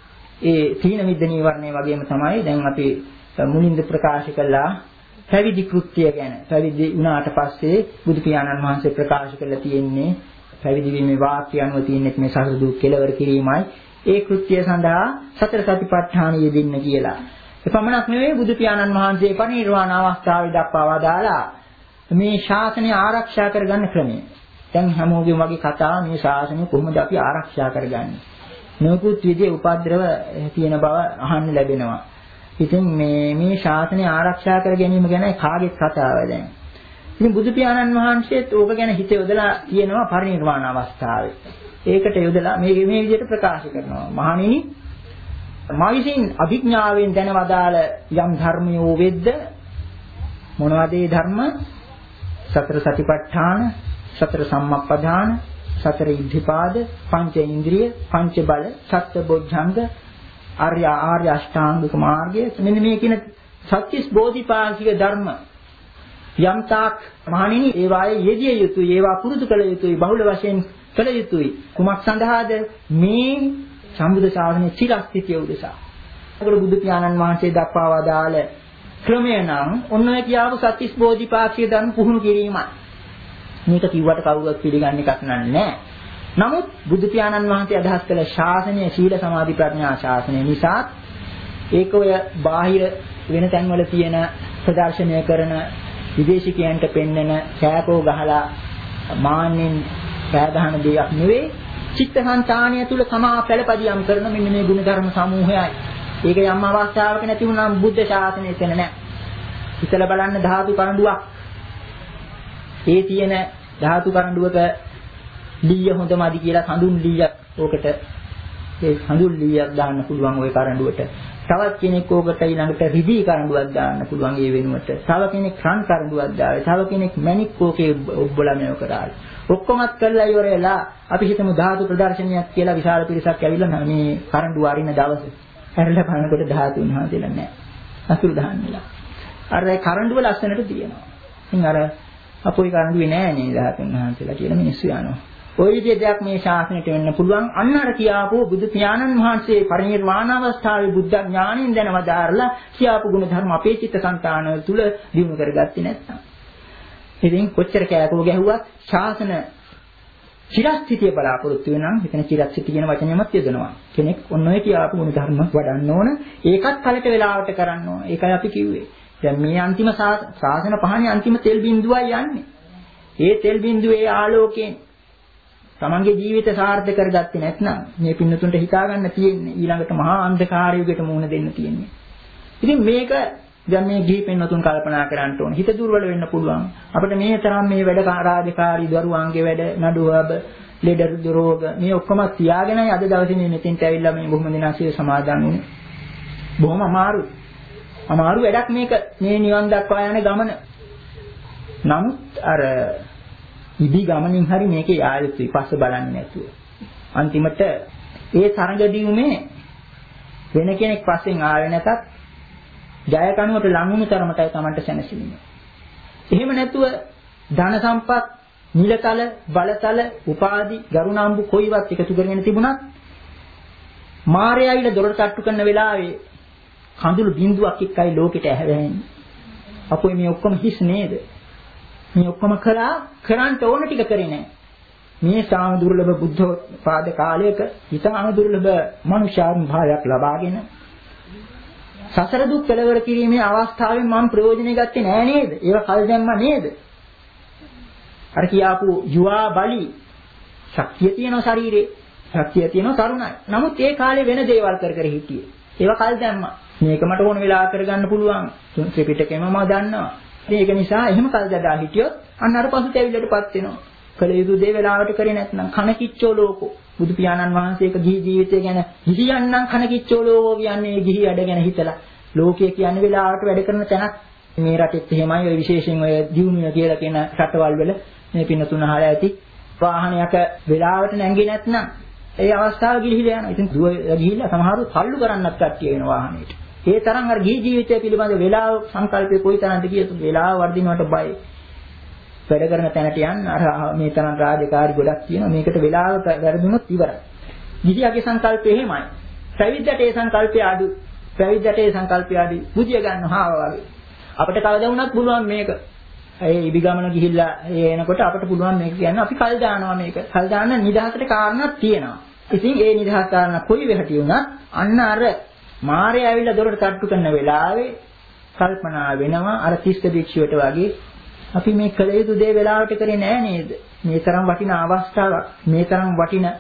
ඒ තීන මිද්ද නීවරණය වගේම තමයි දැන් අපි මුලින්ද ප්‍රකාශ කළා පැවිදි කෘත්‍ය ගැන. පැවිදි වුණාට පස්සේ බුදු පියාණන් වහන්සේ ප්‍රකාශ කළා තියෙන්නේ පැවිදි වීමේ වාක්‍ය අනුව තියෙන්නේ මේ සසර දුක් කෙලවර කිරීමයි. ඒ කෘත්‍ය සඳහා සතර සතිපට්ඨාන යෙදෙන්න කියලා. එපමණක් නෙවෙයි බුදු පියාණන් වහන්සේ පරිනිර්වාණ අවස්ථාවේ දක්වා වදාලා මේ ශාසනය ආරක්ෂා කරගන්න ක්‍රමය. දැන් හැමෝගෙම වගේ කතාව මේ ශාසනය කොහොමද අපි ආරක්ෂා කරගන්නේ? නොකුත් විදිහේ උපද්‍රව තියෙන බව අහන්න ලැබෙනවා. ඉතින් මේ මේ ශාසනය ආරක්ෂා කර ගැනීම ගැන කාගෙත් කතාව දැන්. ඉතින් බුදු පියාණන් වහන්සේත් ඕක ගැන හිත යොදලා කියනවා පරිනිර්වාණ අවස්ථාවේ. ඒකට යොදලා මේ මේ විදිහට ප්‍රකාශ කරනවා. මහණෙනි මා විසින් අභිඥාවෙන් දැනවදාළ යම් ධර්මයෝ වෙද්ද මොනවද ඒ ධර්ම? සතර සතිපට්ඨාන, සතර සම්මප්පදාන, සතර ඉද්ධිපාද, පංච ඉන්ද්‍රිය, පංච බල, සත්බොධ්‍යංග, ආර්ය ආර්ය අෂ්ටාංගික මාර්ගය. මෙන්න මේ කියන සත්‍තිස් බෝධිපාක්ෂික ධර්ම යම් තාක් මහණෙනි ඒවායේ යෙදිය යුතුයි, ඒවා පුරුදු කළ යුතුයි, බහුල වශයෙන් කළ යුතුයි. කුමක් සඳහාද? මේ සම්බුද්ධ ශාසනයේ චිරස්ථිතිය උදෙසා. ඒකට බුදු පියාණන් වහන්සේ දක්වා වදාළ ක්‍රමය නම් ඔන්න ඔය කියාපු සත්‍තිස් බෝධිපාක්ෂික ධර්ම පුහුණු කිරීමයි. මේක කිව්වට කවුරුත් පිළිගන්න එකක් නෑ. නමුත් බුදු පියාණන් වහන්සේ අදහස් කළ ශාසනය සීල සමාධි ප්‍රඥා ශාසනය නිසා ඒක ඔය බාහිර වෙන තැන්වල තියෙන ප්‍රදර්ශනය කරන විදේශිකයන්ට පෙන්වන කෑකෝ ගහලා මාන්නෙන් පෑ ගන්න දෙයක් නෙවෙයි. චිත්තසංතානිය තුල සමා පළපදියම් කරන මෙන්න මේ ගුණ ධර්ම සමූහයයි. ඒක යම් අවස්ථාවක නැති වුණාම බුද්ධ ශාසනය එතන නැහැ. හිතලා බලන්න ධාතු කරඬුවක්. ඒ තියෙන ධාතු කරඬුවක ලීය හොඳමදි කියලා හඳුන් ලීයක් ඕකට ඒ හඳුන් ලීයක් දාන්න පුළුවන් ওই කරඬුවට. තවත් කෙනෙක් ඕකට ඊළඟට රිදී කරඬුවක් දාන්න පුළුවන් ඒ වෙනුවට. තව කෙනෙක් රන් කරඬුවක් දායි. තව කෙනෙක් මණික් ඕකේ ඔබ්බලමව කරායි. ඔක්කොමත් කරලා ඉවරලා අපි හිතමු ධාතු ප්‍රදර්ශනයක් කියලා විශාල පිරිසක් ඇවිල්ලා මේ කරඬුව අරින දවසේ හැරලා බලනකොට ධාතුන් වහන්සේලා නැහැ. අසුරු දහන්නලා. අර කරඬුව ලස්සනට තියෙනවා. ඉතින් අර අපෝයි කරඬුවේ නැහැ නේ ධාතුන් වහන්සේලා කියලා මිනිස්සු යනවා. ওই විදිහේ දෙයක් මේ ශාසනයට වෙන්න පුළුවන්. අන්න අර කියාපු බුදු පියාණන් වහන්සේ පරිනිර්වාණ අවස්ථාවේ බුද්ධ ඥාණයෙන් දැනවදාරලා කියාපු ගුණ ධර්ම අපේ චිත්තසංතාන තුළ දිනු කරගත්තේ නැත්නම්. ඉතින් කොච්චර කෑකෝ ගැහුවත් ශාසන චිරස්ථිතිය බලාපොරොත්තු වෙනනම් එතන චිරස්ථිතිය කියන වචනයමත් යොදනවා. කෙනෙක් ඔන්න ඔය කියාපු ගුණ ධර්ම වඩන්න ඕන. ඒකත් කලට වෙලාවට කරන්න ඕන. ඒකයි අපි කිව්වේ. දැන් මේ අන්තිම ශාසන පහනේ අන්තිම තෙල් බිඳුවයි යන්නේ. ඒ තෙල් බිඳුවේ ආලෝකයෙන් තමන්ගේ ජීවිත සාර්ථක කරගත්තේ නැත්නම් මේ පින්නතුන්ට හිතා ගන්න තියෙන්නේ ඊළඟට මහා අන්ධකාරයකට මුහුණ දෙන්න තියෙන්නේ. ඉතින් මේක දැන් මේ ගිහි පින්නතුන් කල්පනා කරන්න ඕනේ. හිත දුර්වල වෙන්න පුළුවන්. අපිට මේ තරම් මේ වැඩ රාජකාරී දරුවන්ගේ වැඩ නඩුවබ ලෙඩ රෝග මේ ඔක්කොම තියාගෙනයි අද දවසේ මේ මෙතෙන්ට ඇවිල්ලා මේ බොහොම දිනාසිය සමාදන් වුනේ. බොහොම අමාරු. අමාරු වැඩක් මේක මේ නිවන් දක්වා යන ගමන. නමුත් අර ඉදි ගමනින් හරි මේකේ ආයුතුයි පස්ස බලන්නේ නැතුව. අන්තිමට ඒ තරඟ දියුමේ වෙන කෙනෙක් පස්සෙන් ආවේ නැතත් ජය කනුවට ලඟුණු තරමටයි Tamanට සැනසීම. එහෙම නැතුව ධන සම්පත්, නිලතල, බලතල, උපාධි, ගරුණාම්බු කොයිවත් එකතු කරගෙන තිබුණත් මායයිල දොරට තට්ටු කරන වෙලාවේ කඳුළු බිඳුවක් එක්කයි ලෝකෙට ඇහැවෙන්නේ. අපෝ මේ ඔක්කොම හිස් නේද? මේ ඔක්කොම කරා කරන්න ඕන ටික කරේ නැහැ. මේ සාම දුර්ලභ බුද්ධ පාද කාලයක ඊටාම දුර්ලභ මනුෂ්‍යාරුන් භාවයක් ලබාගෙන සසර දුක් කෙලවර කිරීමේ අවස්ථාවෙන් මම ප්‍රයෝජනෙ ගත්තේ නෑ නේද? ඒක කල් දැම්මා නේද? අර කියාපු යුවා බලි ශක්තිය තියෙන ශරීරේ ශක්තිය තියෙන තරුණයි. නමුත් ඒ කාලේ වෙන දේවල් කර කර හිටියේ. ඒක කල් දැම්මා. මේක මට ඕන වෙලා කරගන්න පුළුවන්. ත්‍රිපිටකෙම මම දන්නවා. ඒක නිසා එහෙම කල් දඩා හිටියොත් අන්න අර පසුතැවිල්ලටපත් වෙනවා. කල යුතු දේ වෙලාවට කරේ නැත්නම් කන කිච්චෝ ලෝකෝ. බුදු පියාණන් වහන්සේක ගිහි ජීවිතය ගැන ගිහියන්නම් කන කිච්චෝ ලෝකෝ කියන්නේ ගිහි වැඩ ගැන හිතලා. ලෝකයේ කියන්නේ වෙලාවට වැඩ කරන තැනක්. මේ රටෙත් එහෙමයි. ඔය විශේෂයෙන් ඔය දියුණුව කියලා කියන රටවල් වල මේ පින්නතුන අහලා ඇති. වාහනයක වෙලාවට නැංගේ නැත්නම් ඒ අවස්ථාව ගිලිහිලා යනවා. ඉතින් දුව ගිහිල්ලා සමහරව තල්ලු කරන්නත් කට්ටිය වෙන වාහනේට. ඒ තරම් අර ගිහි ජීවිතය පිළිබඳ වෙලාව සංකල්පේ කොයි තරම්ද කියතු වෙලාව වර්ධිනවට බයි. වැඩ කරන තැනට යන්න අර මේ තරම් රාජකාරි ගොඩක් තියෙනවා. මේකට වෙලාව වැරදුනොත් ඉවරයි. ගිහියාගේ සංකල්පය එහෙමයි. පැවිද්දට ඒ සංකල්පය අඩු. පැවිද්දට ඒ සංකල්පය අඩු. බුදිය ගන්නවා වගේ. අපිට කවදා වුණත් පුළුවන් මේක. ඒ ඉබිගමන ගිහිල්ලා ඒ එනකොට අපිට පුළුවන් මේක කියන්න අපි කල් දානවා මේක. කල් දාන්න නිදහසට කාරණාවක් තියෙනවා. ඉතින් ඒ නිදහස් කාරණා කොයි වෙහටි වුණත් අන්න අර මාරය ඇවිල්ලා දොරට තට්ටු කරන වෙලාවේ කල්පනා වෙනවා අර තිස්ස භික්ෂුවට වගේ අපි මේ කළ යුතු දේ වෙලාවට කරේ නෑ නේද? මේ තරම් වටිනා අවස්ථාවක්, මේ තරම් වටින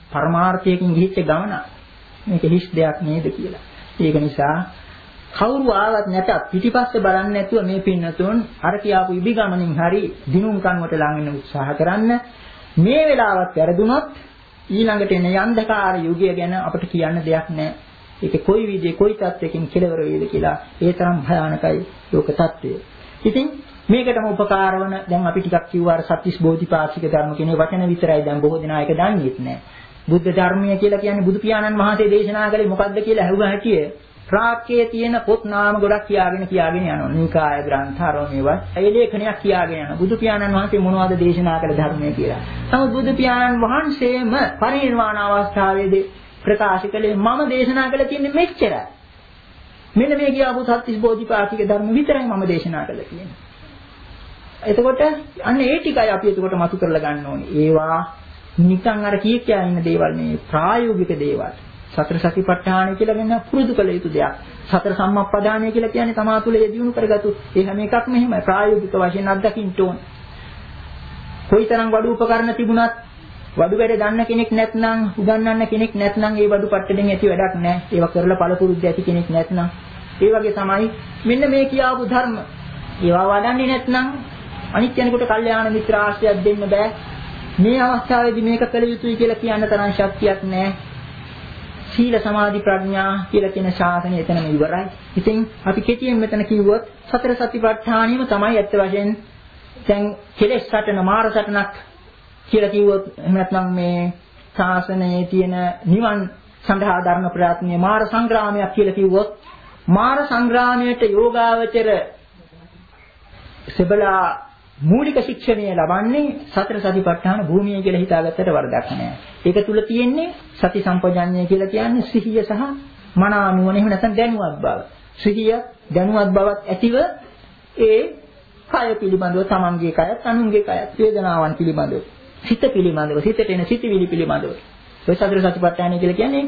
පරමාර්ථයකින් ගිහිච්ච ගමන. මේක හිස් දෙයක් නේද කියලා. ඒක නිසා කවුරු ආවත් නැතත් පිටිපස්සේ බලන්නේ නැතුව මේ පින්නතුන් අර කියාපු ඉබි ගමනින් හරි දිනුම් කන්වට ලං වෙන්න උත්සාහ කරන්න. මේ වෙලාවත් වැරදුනොත් ඊළඟට එන යන්ධකාර යුගය ගැන අපිට කියන්න දෙයක් නැහැ. ඒක කොයි විදිහේ කොයි තත්වයකින් කෙලවර වේද කියලා ඒ තරම් භයානකයි ලෝක තත්වය. ඉතින් මේකටම උපකාර වන දැන් අපි ටිකක් කිව්වා සත්‍විස් බෝධිපාක්ෂික ධර්ම කියන වචන විතරයි දැන් බොහෝ දෙනා ඒක දන්නේත් නැහැ. බුද්ධ ධර්මය කියලා කියන්නේ බුදු පියාණන් වහන්සේ දේශනා කළේ මොකද්ද කියලා අහුවා හැටියේ රාක්කයේ තියෙන පොත් නාම ගොඩක් කියාගෙන කියාගෙන යනවා. නිකාය ග්‍රන්ථ ආරෝ මේවා. ඒ ලේඛනයක් කියාගෙන යනවා. බුදු පියාණන් වහන්සේ මොනවද දේශනා කළ ධර්මය කියලා. නමුත් බුදු පියාණන් වහන්සේම පරිනිර්වාණ අවස්ථාවේදී ප්‍රකාශ කළේ මම දේශනා කළ තියෙන්නේ මෙච්චරයි. මෙන්න මේ කියපු සත්‍විස් බෝධිපාක්ෂික ධර්ම විතරයි මම දේශනා කළා කියන්නේ. එතකොට අන්න ඒ ටිකයි අපි එතකොට මතු කරලා ගන්න ඕනේ. ඒවා නිකන් අර කී කියා ඉන්න දේවල් නෙවෙයි ප්‍රායෝගික දේවල්. සතර සතිපට්ඨානය කියලා වෙන පුරුදු කළ යුතු දෙයක්. සතර සම්මප්පදානය කියලා කියන්නේ තමා තුළ යෙදියුණු කරගත්තු ඒ හැම එකක්ම එහෙමයි ප්‍රායෝගික වශයෙන් අත්දකින්න ඕන. කොයිතරම් වඩු උපකරණ තිබුණත් වඩු වැඩ දන්න කෙනෙක් නැත්නම් උගන්වන්න කෙනෙක් නැත්නම් ඒ වඩු පට්ටෙන් ඇති වැඩක් නැහැ. ඒවා කරලා පළපුරුද්ද ඇති කෙනෙක් නැත්නම් ඒ වගේ තමයි මෙන්න මේ කියාපු ධර්ම. ඒවා වඩන්නේ නැත්නම් අනිත් කෙනෙකුට කල්යාණ මිත්‍ර ආශ්‍රයයක් දෙන්න බෑ. මේ අවස්ථාවේදී මේක කළ යුතුයි කියලා කියන්න තරම් ශක්තියක් නැහැ. සීල සමාධි ප්‍රඥා කියලා කියන ශාසනය එතනම ඉවරයි. ඉතින් අපි කෙටියෙන් මෙතන කිව්වොත් සතර සතිපට්ඨානියම තමයි ඇත්ත වශයෙන් දැන් කෙලෙස් සටන මාර සටනක් කියලා කිව්වොත් එහෙම නැත්නම් මේ ශාසනයේ තියෙන නිවන් සඳහා ධර්ම ප්‍රයත්නයේ මාර සංග්‍රාමයක් කියලා කිව්වොත් මාර සංග්‍රාමයට යෝගාවචර සබලා මූලික ශික්ෂණය ලබන්නේ සතර සතිපට්ඨාන භූමිය කියලා හිතාගත්තට වරදක් නැහැ. ඒක තුල තියෙන්නේ සති සම්පජාඤ්ඤය කියලා කියන්නේ සිහිය සහ මන නුවණ එහෙම නැත්නම් දැනුවත් බව. සිහිය දැනුවත් බවත් ඇතිව ඒ කය පිළිබඳව තමන්ගේ කයත් අනුන්ගේ කයත් වේදනාවන් පිළිබඳව සිත පිළිබඳව සිතට එන සිතිවිලි පිළිබඳව ඔය සතර සතිපට්ඨානය කියලා කියන්නේ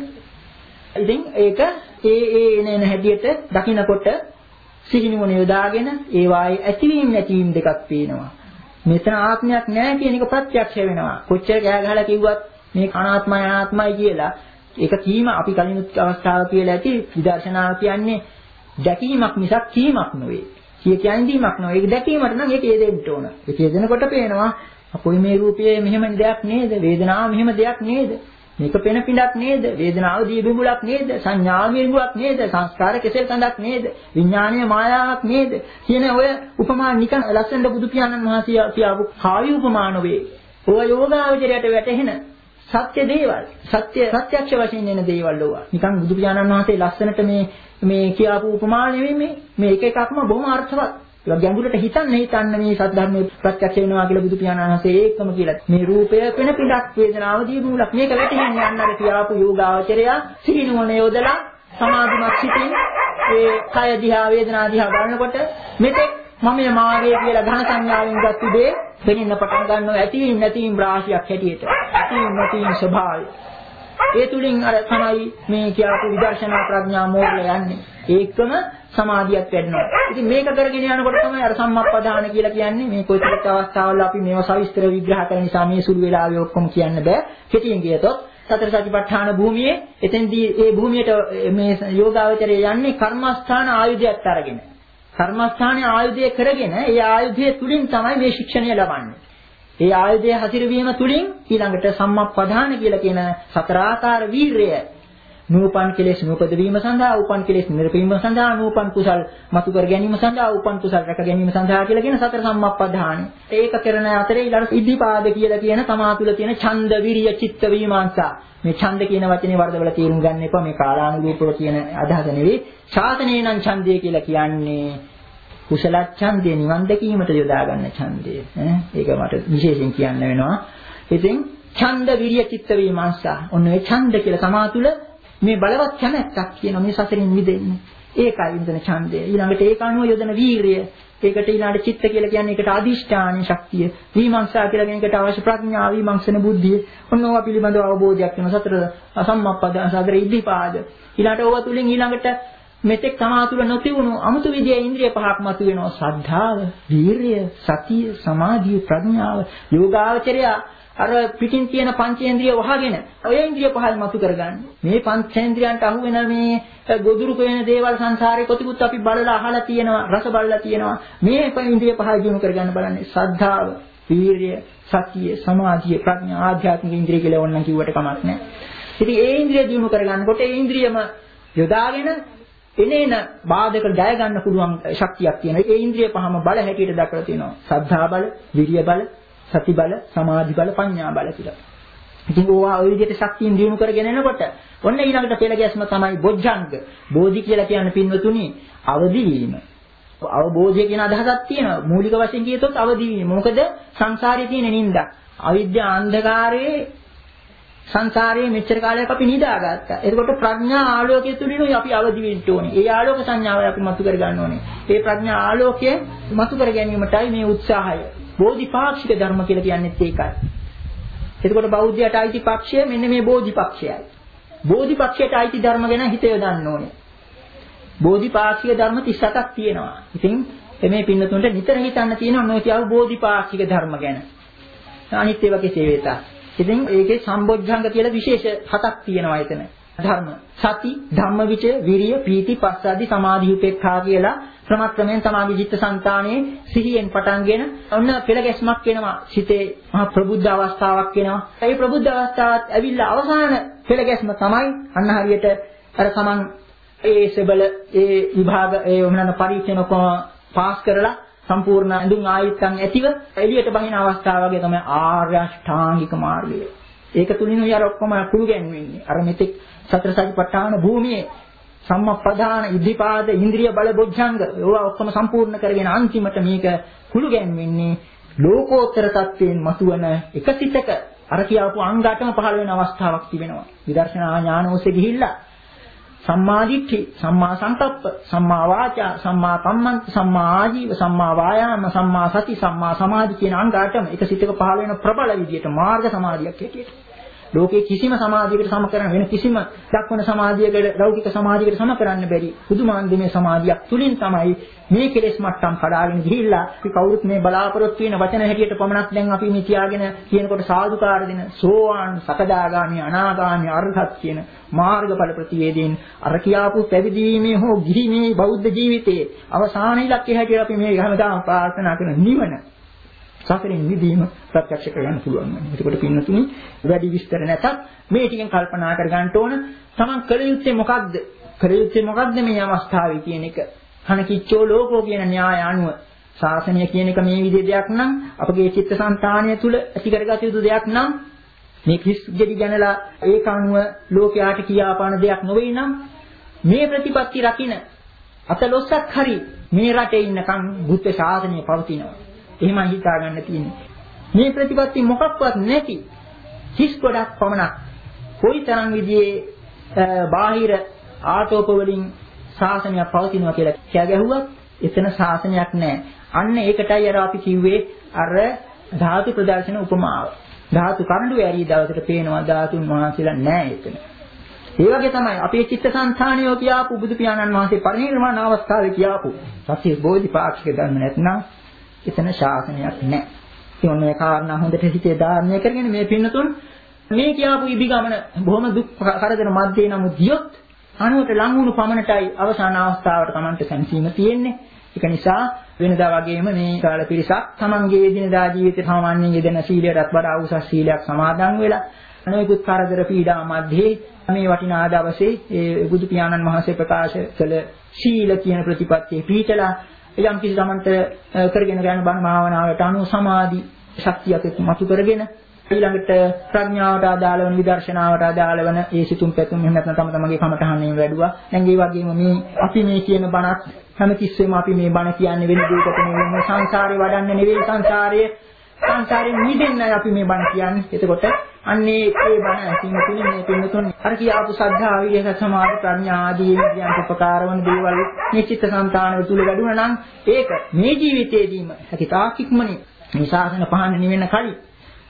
ඒක. ඉතින් ඒක ඒ ඒ එන එන හැටියට දකින්නකොට සිහිනුවන යොදාගෙන ඒ වායේ ඇතිවීම නැතිවීම දෙකක් පේනවා. මෙතන ආත්මයක් නැහැ කියන එක ප්‍රත්‍යක්ෂ වෙනවා. කොච්චර කෑ ගහලා කිව්වත් මේ අනාත්මයි අනාත්මයි කියලා ඒක කීම අපි කලින් අවස්ථාව කියලා ඇති විදර්ශනාව කියන්නේ දැකීමක් මිසක් කීමක් නෙවෙයි. කිය කියන්නේ දීමක් නෙවෙයි. ඒක දැකීමට නම් ඒක යෙදෙන්න ඕන. ඒක යෙදෙනකොට පේනවා අපොයි මේ රූපයේ මෙහෙම දෙයක් නේද? වේදනාව මෙහෙම දෙයක් නේද? මේක පෙන පිටක් නේද? වේදනාව දී බිඹුලක් නේද? සංඥාව මිරිඟුවක් නේද? සංස්කාර කෙසෙල් කඳක් නේද? විඥානීය මායාවක් නේද? කියන ඔය උපමා නිකන් ලස්සනට බුදු පියාණන් වහන්සේ කියපු කාව්‍ය උපමා නෙවෙයි. ඔය යෝගාවචරයට වැටෙන සත්‍ය දේවල්. සත්‍ය ප්‍රත්‍යක්ෂ වශයෙන් එන දේවල් ඕවා. නිකන් බුදු පියාණන් වහන්සේ ලස්සනට මේ මේ කියපු උපමා නෙවෙයි මේ. මේ එක එකක්ම බොහොම අර්ථවත්. ඒක ගැඹුරට හිතන්න හිතන්න මේ සත්‍ය ධර්මයේ ප්‍රත්‍යක්ෂ වෙනවා කියලා බුදු පියාණන් වහන්සේ ඒකම කියලා. මේ රූපය වෙන පිටක් වේදනාව දී බිඹුලක් මේක වැටහෙන්නේ යන්න අර කියපු යෝගාවචරය සිහිනුවන යොදලා සමාධිමත් සිටින් ඒ කය දිහා වේදනා දිහා බලනකොට මෙතෙක් මම මාගේ කියලා ඝන සංඥාවෙන් ගත්ත දේ වෙනින්න පටන් ගන්නවා ඇතිවීම නැතිවීම රාශියක් හැටියට. ඇතිවීම නැතිවීම ස්වභාවය. ඒ තුලින් අර තමයි මේ කියපු විදර්ශනා ප්‍රඥා මෝරල යන්නේ. ඒකම සමාධියක් වැඩනවා. ඉතින් මේක කරගෙන යනකොට තමයි අර සම්මප්පදාන කියලා කියන්නේ මේ කොයිතරම් අවස්ථාවල අපි මේවා සවිස්තර විග්‍රහ කරන නිසා මේ සුළු වෙලාවේ ඔක්කොම කියන්න බෑ. කෙටියෙන් කියතොත් සතර සතිපට්ඨාන භූමියේ එතෙන්දී ඒ භූමියට මේ යෝගාවචරය යන්නේ කර්මස්ථාන ආයුධයක් අරගෙන. කර්මස්ථානයේ ආයුධය කරගෙන ඒ ආයුධය තුලින් තමයි මේ ශික්ෂණය ලබන්නේ. ඒ ආයුධය හසිරවීම තුලින් ඊළඟට සම්මප්පදාන කියලා කියන සතරාකාර වීරය නූපන් කෙලෙස් නූපද වීම සඳහා උපන් කෙලෙස් නිර්පීම සඳහා නූපන් කුසල් මතු කර ගැනීම සඳහා උපන් කුසල් රැක ගැනීම සඳහා කියලා කියන සතර සම්මප්පදාන. ඒක කරන අතරේ ඊළඟ ඉද්ධිපාද කියලා කියන තමා තුළ තියෙන ඡන්ද විරිය චිත්ත විමාංශා. මේ ඡන්ද කියන වචනේ වර්ධවල තේරුම් ගන්න එපා. මේ කාලානුරූපව කියන අදහස නෙවෙයි. ශාසනයේ නම් ඡන්දය කියලා කියන්නේ කුසල ඡන්දේ නිවන් දැකීමට යොදා ගන්න ඡන්දය. ඒක මට විශේෂයෙන් කියන්න වෙනවා. ඉතින් ඡන්ද විරිය චිත්ත විමාංශා. ඔන්න ඒ ඡන්ද කියලා තමා තුළ මේ බලවත් කැමැත්තක් කියන මේ සසරින් මිදෙන්න. ඒකයි විඳින ඡන්දය. ඊළඟට ඒක අනුව යොදන වීරිය. ඒකට ඊළඟට චිත්ත කියලා කියන්නේ ඒකට අදිෂ්ඨාන ශක්තිය. විමර්ශා කියලා කියන එකට අවශ්‍ය ප්‍රඥාව, විමර්ශන බුද්ධිය. ඔන්න ඕවා පිළිබඳව අවබෝධයක් වෙන සතර අසම්මප්පදාන සතර ඉද්ධිපාද. ඊළඟට ඕවා තුලින් ඊළඟට මෙතෙක් තමා තුළ නොතිබුණු අමුතු විදියේ ඉන්ද්‍රිය පහක් මතු වෙනවා. ශ්‍රද්ධාව, වීරිය, සතිය, සමාධිය, ප්‍රඥාව. යෝගාවචරය අර පිටින් තියෙන පංචේන්ද්‍රිය වහගෙන ඔය ඉන්ද්‍රිය පහයි මතු කරගන්න. මේ පංචේන්ද්‍රියන්ට අහු වෙන මේ ගොදුරු වෙන දේවල් සංසාරේ කොතිකුත් අපි බලලා අහලා තියෙනවා, රස බලලා තියෙනවා. මේ ඉන්ද්‍රිය පහයි දිනු කරගන්න බලන්නේ. ශ්‍රද්ධාව, වීරිය, සතිය, සමාධිය, ප්‍රඥා, ආධ්‍යාත්මික ඉන්ද්‍රිය කියලා ඕනනම් කිව්වට කමක් නැහැ. ඉතින් ඒ ඉන්ද්‍රිය දිනු කරගන්නකොට ඒ ඉන්ද්‍රියම යොදාගෙන එනේන බාධක ජය ගන්න පුළුවන් ශක්තියක් තියෙනවා. ඒ ඉන්ද්‍රිය පහම බල හැටියට දක්වලා තියෙනවා. ශ්‍රද්ධා බල, විරිය බල, සති බල, සමාධි බල, ප්‍රඥා බල කියලා. ඉතින් ඕවා ওই විදිහට ශක්තියින් දිනු කරගෙන එනකොට ඔන්න ඊළඟට පෙළ ගැස්ම තමයි බොජ්ජංග. බෝධි කියලා කියන්නේ පින්වතුනි අවදි වීම. අවබෝධය කියන අදහසක් තියෙනවා. මූලික වශයෙන් කියතොත් අවදි වීම. මොකද සංසාරයේ තියෙන නින්දක්. අවිද්‍යා අන්ධකාරයේ සංසාරයේ මෙච්චර කාලයක් අපි නිදාගත්තා. එතකොට ප්‍රඥා ආලෝකයේ තුලිනුයි අපි අවදි වෙන්න ඕනේ. ඒ ආලෝක සංඥාව අපි මතු කර ගන්න ඕනේ. ඒ ප්‍රඥා ආලෝකය මතු කර ගැනීමටයි මේ උත්සාහය. බෝධිපාක්ෂික ධර්ම කියලා කියන්නේත් ඒකයි. එතකොට බෞද්ධයට අයිති පක්ෂය මෙන්න මේ බෝධිපක්ෂයයි. බෝධිපක්ෂයට අයිති ධර්ම ගැන හිත යොදන්න ඕනේ. බෝධිපාක්ෂික ධර්ම තිස් හතක් තියෙනවා. ඉතින් මේ පින්නතුන්ට නිතර හිතන්න තියෙනවා ඔන්න ඔය කියව බෝධිපාක්ෂික ධර්ම ගැන. අනිත් ඒවා කෙසේ වෙතත්. ඉතින් ඒකේ සම්බොජ්ජංග කියලා විශේෂ හතක් තියෙනවා එතන. ධර්ම සති, ධම්මවිචය, විරිය, පීති, පස්සද්ධි, සමාධි, උපේක්ඛා කියලා ක්‍රමක්‍රමයෙන් තමාගේ චිත්තසංතානයේ සිහියෙන් පටන්ගෙන ඔන්න පෙළ ගැස්මක් වෙනවා. සිතේ මහා ප්‍රබුද්ධ අවස්ථාවක් වෙනවා. ඒ ප්‍රබුද්ධ අවස්ථාවත් ඇවිල්ලා අවසාන පෙළ ගැස්ම තමයි අන්න හරියට අර තමන් ඒ සබල ඒ විභාග ඒ වමනන පරීක්ෂණ කොම පාස් කරලා සම්පූර්ණ අඳුන් ආයත්තන් ඇතිව එළියට බහින අවස්ථාව වගේ තමයි ආර්ය අෂ්ටාංගික මාර්ගය. ඒක තුලිනුයි අර ඔක්කොම කුළු ගැන්වෙන්නේ. අර මෙතෙක් සතර සතිපට්ඨාන භූමියේ සම්මප්පදාන ඉද්ධිපාද ඉන්ද්‍රිය බල බොජ්ජංග ඒවා ඔක්කොම සම්පූර්ණ කරගෙන අන්තිමට මේක කුළු ගැන්වෙන්නේ ලෝකෝත්තර තත්වයෙන් මතුවන එකසිතක අර කියාපු අංග අටම පහළ වෙන අවස්ථාවක් තිබෙනවා. විදර්ශනා ඥාන ඔස්සේ ගිහිල්ලා සම්මා දිට්ඨි, සම්මා සංකප්ප, සම්මා වාචා, සම්මා කම්මන්ත, සම්මා ආජීව, සම්මා වායාම, සම්මා සති, සම්මා සමාධි කියන අංග අටම එක සිතක පහළ වෙන ප්‍රබල විදියට මාර්ග සමාධියක් හැටියට. ලෝකේ කිසිම සමාධියකට සම කරන්න වෙන කිසිම දක්වන සමාධියකට ලෞකික සමාධියකට සම කරන්න බැරි පුදුමාන්දමේ සමාධියක් තුලින් තමයි මේ කෙලෙස් මට්ටම් කඩාගෙන ගිහිල්ලා අපි කවුරුත් මේ බලාපොරොත්තු වෙන වචන හැටියට පමණක් දැන් අපි මේ තියාගෙන කියනකොට සාදුකාර දෙන සෝවාන් සකදාගාමි අනාගාමි අරහත් කියන මාර්ගඵල ප්‍රතිවේදීන් අර කියාපු පැවිදි වීමේ හෝ ගිහිමේ බෞද්ධ ජීවිතයේ අවසාන ඉලක්කය හැටියට අපි මේ හැමදාම ප්‍රාර්ථනා කරන නිවන සසරින් මිදීම ප්‍රත්‍යක්ෂ කරගන්න පුළුවන්. එතකොට පින්නතුනි වැඩි විස්තර නැතත් මේ ටිකෙන් කල්පනා කර ගන්න ඕන තමන් කළ යුත්තේ මොකක්ද? කළ යුත්තේ මොකක්ද මේ අවස්ථාවේ කියන එක. කන කිච්චෝ ලෝකෝ කියන න්‍යාය අනුව ශාසනය කියන එක මේ විදිහේ දෙයක් නම් අපගේ චිත්තසංතානය තුල ඇති කරගත යුතු දෙයක් නම් මේ කිස් දෙවි ගැනලා ඒක අනුව ලෝකයාට කියාපාන දෙයක් නොවේ නම් මේ ප්‍රතිපත්ති රකින්න අතලොස්සක් හරි මේ රටේ ඉන්නකම් බුද්ධ ශාසනය පවතිනවා. එහෙමයි හිතා ගන්න තියෙන්නේ. මේ ප්‍රතිපත්ති මොකක්වත් නැති හිස් ගොඩක් පමණක් කොයිතරම් විදිහේ බාහිර ආටෝප වලින් ශාසනයක් පවතිනවා කියලා කියා ගැහුවත් එතන ශාසනයක් නැහැ. අන්න ඒකටයි අර අපි කිව්වේ අර ධාතු ප්‍රදර්ශන උපමාව. ධාතු කණ්ඩුවේ ඇරී දවසට පේනවා ධාතුන් වහන්සේලා නැහැ එතන. ඒ වගේ තමයි අපේ චිත්තසංතානියෝ කියාපු බුදු පියාණන් වහන්සේ පරිනිර්වාණ අවස්ථාවේ කියාපු සත්‍ය බෝධිපාක්ෂික ධර්ම නැත්නම් එතන ශාසනයක් නැහැ. ඒ ඔන්නේ කාරණා හොඳට හිතේ ධාරණය කරගෙන මේ පින්නතුන් මේ කියාපු ඉදිගමන බොහොම දුක් කරදර මැද්දේ නමුත් ගියොත් අනුවට ලං වුණු පමණටයි අවසාන අවස්ථාවට Tamante සංසීම තියෙන්නේ. ඒක නිසා වෙනදා වගේම මේ කාල පිරිසක් තමන්ගේ එදිනදා ජීවිතේ සාමාන්‍යයෙන් යෙදෙන සීලයටත් වඩා උසස් සීලයක් සමාදන් වෙලා අනේකුත් කරදර පීඩා මැද්දේ මේ වටිනා දවසේ ඒ බුදු පියාණන් වහන්සේ ප්‍රකාශ කළ සීල කියන ප්‍රතිපත්තිය පිළිතලා යම් කිසි තමන්ට කරගෙන යන බණ භාවනාවට අනුව සමාධි ශක්තියක් මතු කරගෙන ඊළඟට ප්‍රඥාවට අදාළ වන විදර්ශනාවට අදාළ වන ඒ සිතුම් පැතුම් එහෙම නැත්නම් තම තමන්ගේ කමටහනේ වැඩුවා. දැන් ඒ වගේම මේ අපි මේ කියන බණක් හැමතිස්සෙම අපි මේ බණ කියන්නේ වෙන දෙයකට නෙවෙයි මේ සංසාරේ වඩන්නේ නෙවෙයි සංසාරයේ සංසාරයෙන් මිදෙන්නයි අපි මේ බණ කියන්නේ. එතකොට අන්නේ ඒ බණ ඇසීම තුළින් මේ පින්නතුන් අර කියාපු සද්ධා විරිය සමාධි ප්‍රඥා ආදී විද්‍යාන්ත උපකාර වන දේවල් නිශ්චිත සංතානය තුල වැඩුණා නම් ඒක මේ ජීවිතයේදීම හැකිතාක් ඉක්මනින් මේ ශාසන පහන නිවෙන්න කලින්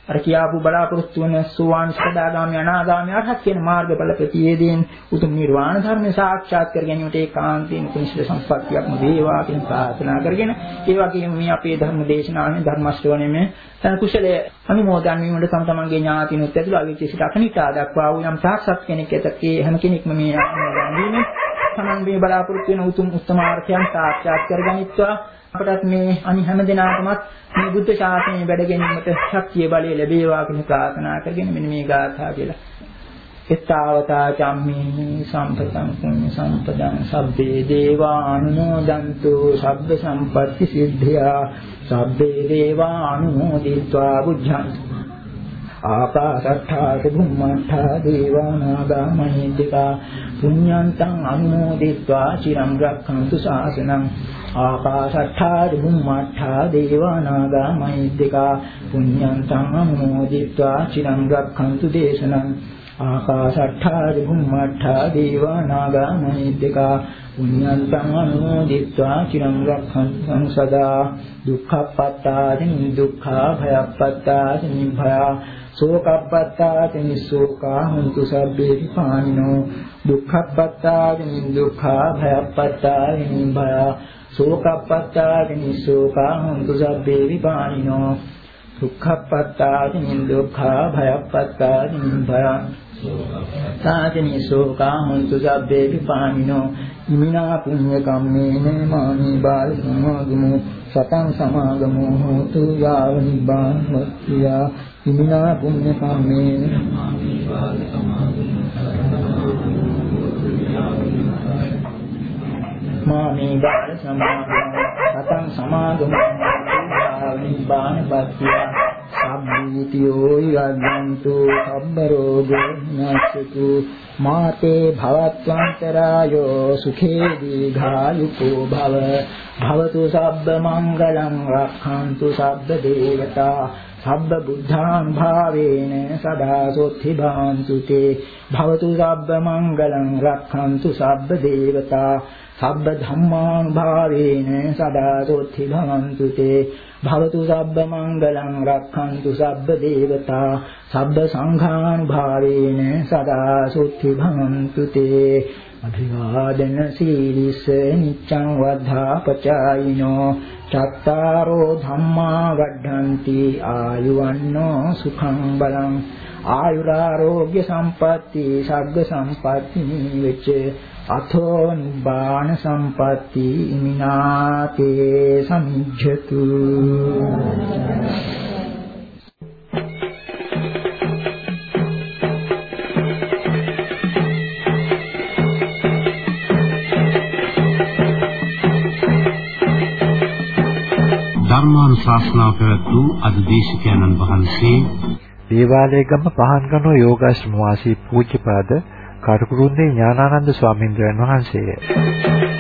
අර කියාපු බලාපොරොත්තු වෙන සෝවාන් සකදාගාමී අනාගාමී අරහත් කියන මාර්ගඵල ප්‍රතියේදීන් උතුම් නිර්වාණ ධර්ම සාක්ෂාත් කර ගැනීමට ඒකාන්තයෙන් කුණිෂ්ඨ සම්පත්තියක්ම වේවා කියන ප්‍රාර්ථනා කරගෙන ඒ වගේම මේ අපේ ධර්ම දේශනාවේ ධර්ම ශ්‍රවණයේ තන කුසලයේ අනුමෝදන් වීමට තම තමන්ගේ ඥාතිනුත් ඇතුළු අවිච්ඡ සිට අකනිතා දක්වා වූ යම් සාක්ෂාත් කෙනෙක් ඇත ඒ හැම කෙනෙක්ම මේ අනුමෝදන් වීමෙන් තමන් මේ බලාපොරොත්තු වෙන උතුම් උත්තමාර්ථයන් සාක්ෂාත් කරගනිත්වා අපටත් මේ අනි හැම දිනකටමත් මේ බුද්ධ ශාසනය වැඩ ගැනීමට ශක්තිය බලය ලැබේවා කියන ප්‍රාර්ථනා කරගෙන මෙන්න මේ ගාථා කියලා. එත්තාවතා චම්මේ සම්පතං පුඤ්ඤ සම්පදං සබ්බේ දේවා අනුමෝදන්තු සබ්බ සම්පත්‍ති සිද්ධියා සබ්බේ දේවා අනුමෝදිत्वा බුද්ධං ආකාශට්ඨා චුම්මට්ඨා දේවානාගා මහිද්దికා පුඤ්ඤන්තං අනුමෝදිत्वा චිරං රක්ඛන්තු ශාසනං ආකාශට්ඨා චුම්මට්ඨා දේවානාගා මහිද්దికා පුඤ්ඤන්තං අනුමෝදිत्वा චිරං රක්ඛන්තු දේශනං ආකාශට්ඨා චුම්මට්ඨා දේවානාගා මහිද්దికා පුඤ්ඤන්තං අනුමෝදිत्वा චිරං රක්ඛන්තු සදා දුක්ඛප්පත්තාදින් දුක්ඛා භයප්පත්තාදින් භයා සෝකප්පත්තාදින් සෝකා හුන්තු සබ්බේ විපානිනෝ දුක්ඛප්පත්තාදින් දුක්ඛා භයප්පත්තාදින් භයා සෝකප්පත්තාදින් සෝකා හුන්තු සබ්බේ විපානිනෝ දුක්ඛප්පත්තාදින් දුක්ඛා භයප්පත්තාදින් භයා සාජනී සෝකා හුන්තු සබ්බේ විපානිනෝ ඉමිනා පුඤ්ඤ කම්මේන මාමි බාල සමාගමෝ සතං සමාගමෝ හෝතු යාව නිබ්බානත්තිය ඉමිනා පුඤ්ඤ කම්මේන මාමි බාල සමාගමෝ මාමි බාල සමාගමෝ සතං සමාගමෝ යාව නිබ්බානත්තිය සබ්බීතියෝ යද්දන්තු සබ්බ රෝගෝ විනාශතු මාතේ භවත්වන්තරායෝ සුඛේ දීඝායුකෝ භව භවතු සබ්බ මංගලං රක්ඛන්තු සබ්බ දේවතා සබ්බ බුද්ධාං භාවේන සදා සොත්ති භාන්තු තේ භවතු සබ්බ මංගලං රක්ඛන්තු සබ්බ දේවතා සබ්බ ධම්මානුභාවේන සදා සොත්ති භාන්තු තේ භවතු සබ්බ මංගලං රක්ඛන්තු සබ්බ දේවතා සබ්බ සංඝානුභාවේන සදා සොත්ති භාන්තු තේ අභිවාදන සීලිස නිච්ඡං වද්ධා පචායිනෝ චත්තාරෝ ධම්මා වඩ්ඩಂತಿ ආයුවන්නෝ සුඛං බලං ආයුරාෝග්‍ය සම්පatti සග්ග සම්පatti වෙච්ච අතෝ නිබ්බාන සම්පatti ඉමිනාතේ සමිජ්ජතු ධර්මානුශාසනාව පැවැත් වූ අද දේශකයන්න් වහන්සේ දේවාලයේගම පහන්කනෝ යෝගාශ්‍රම වාසී පූජ්‍යපාද කටුකුරුන්දේ ඥානානන්ද ස්වාමීන් වහන්සේය.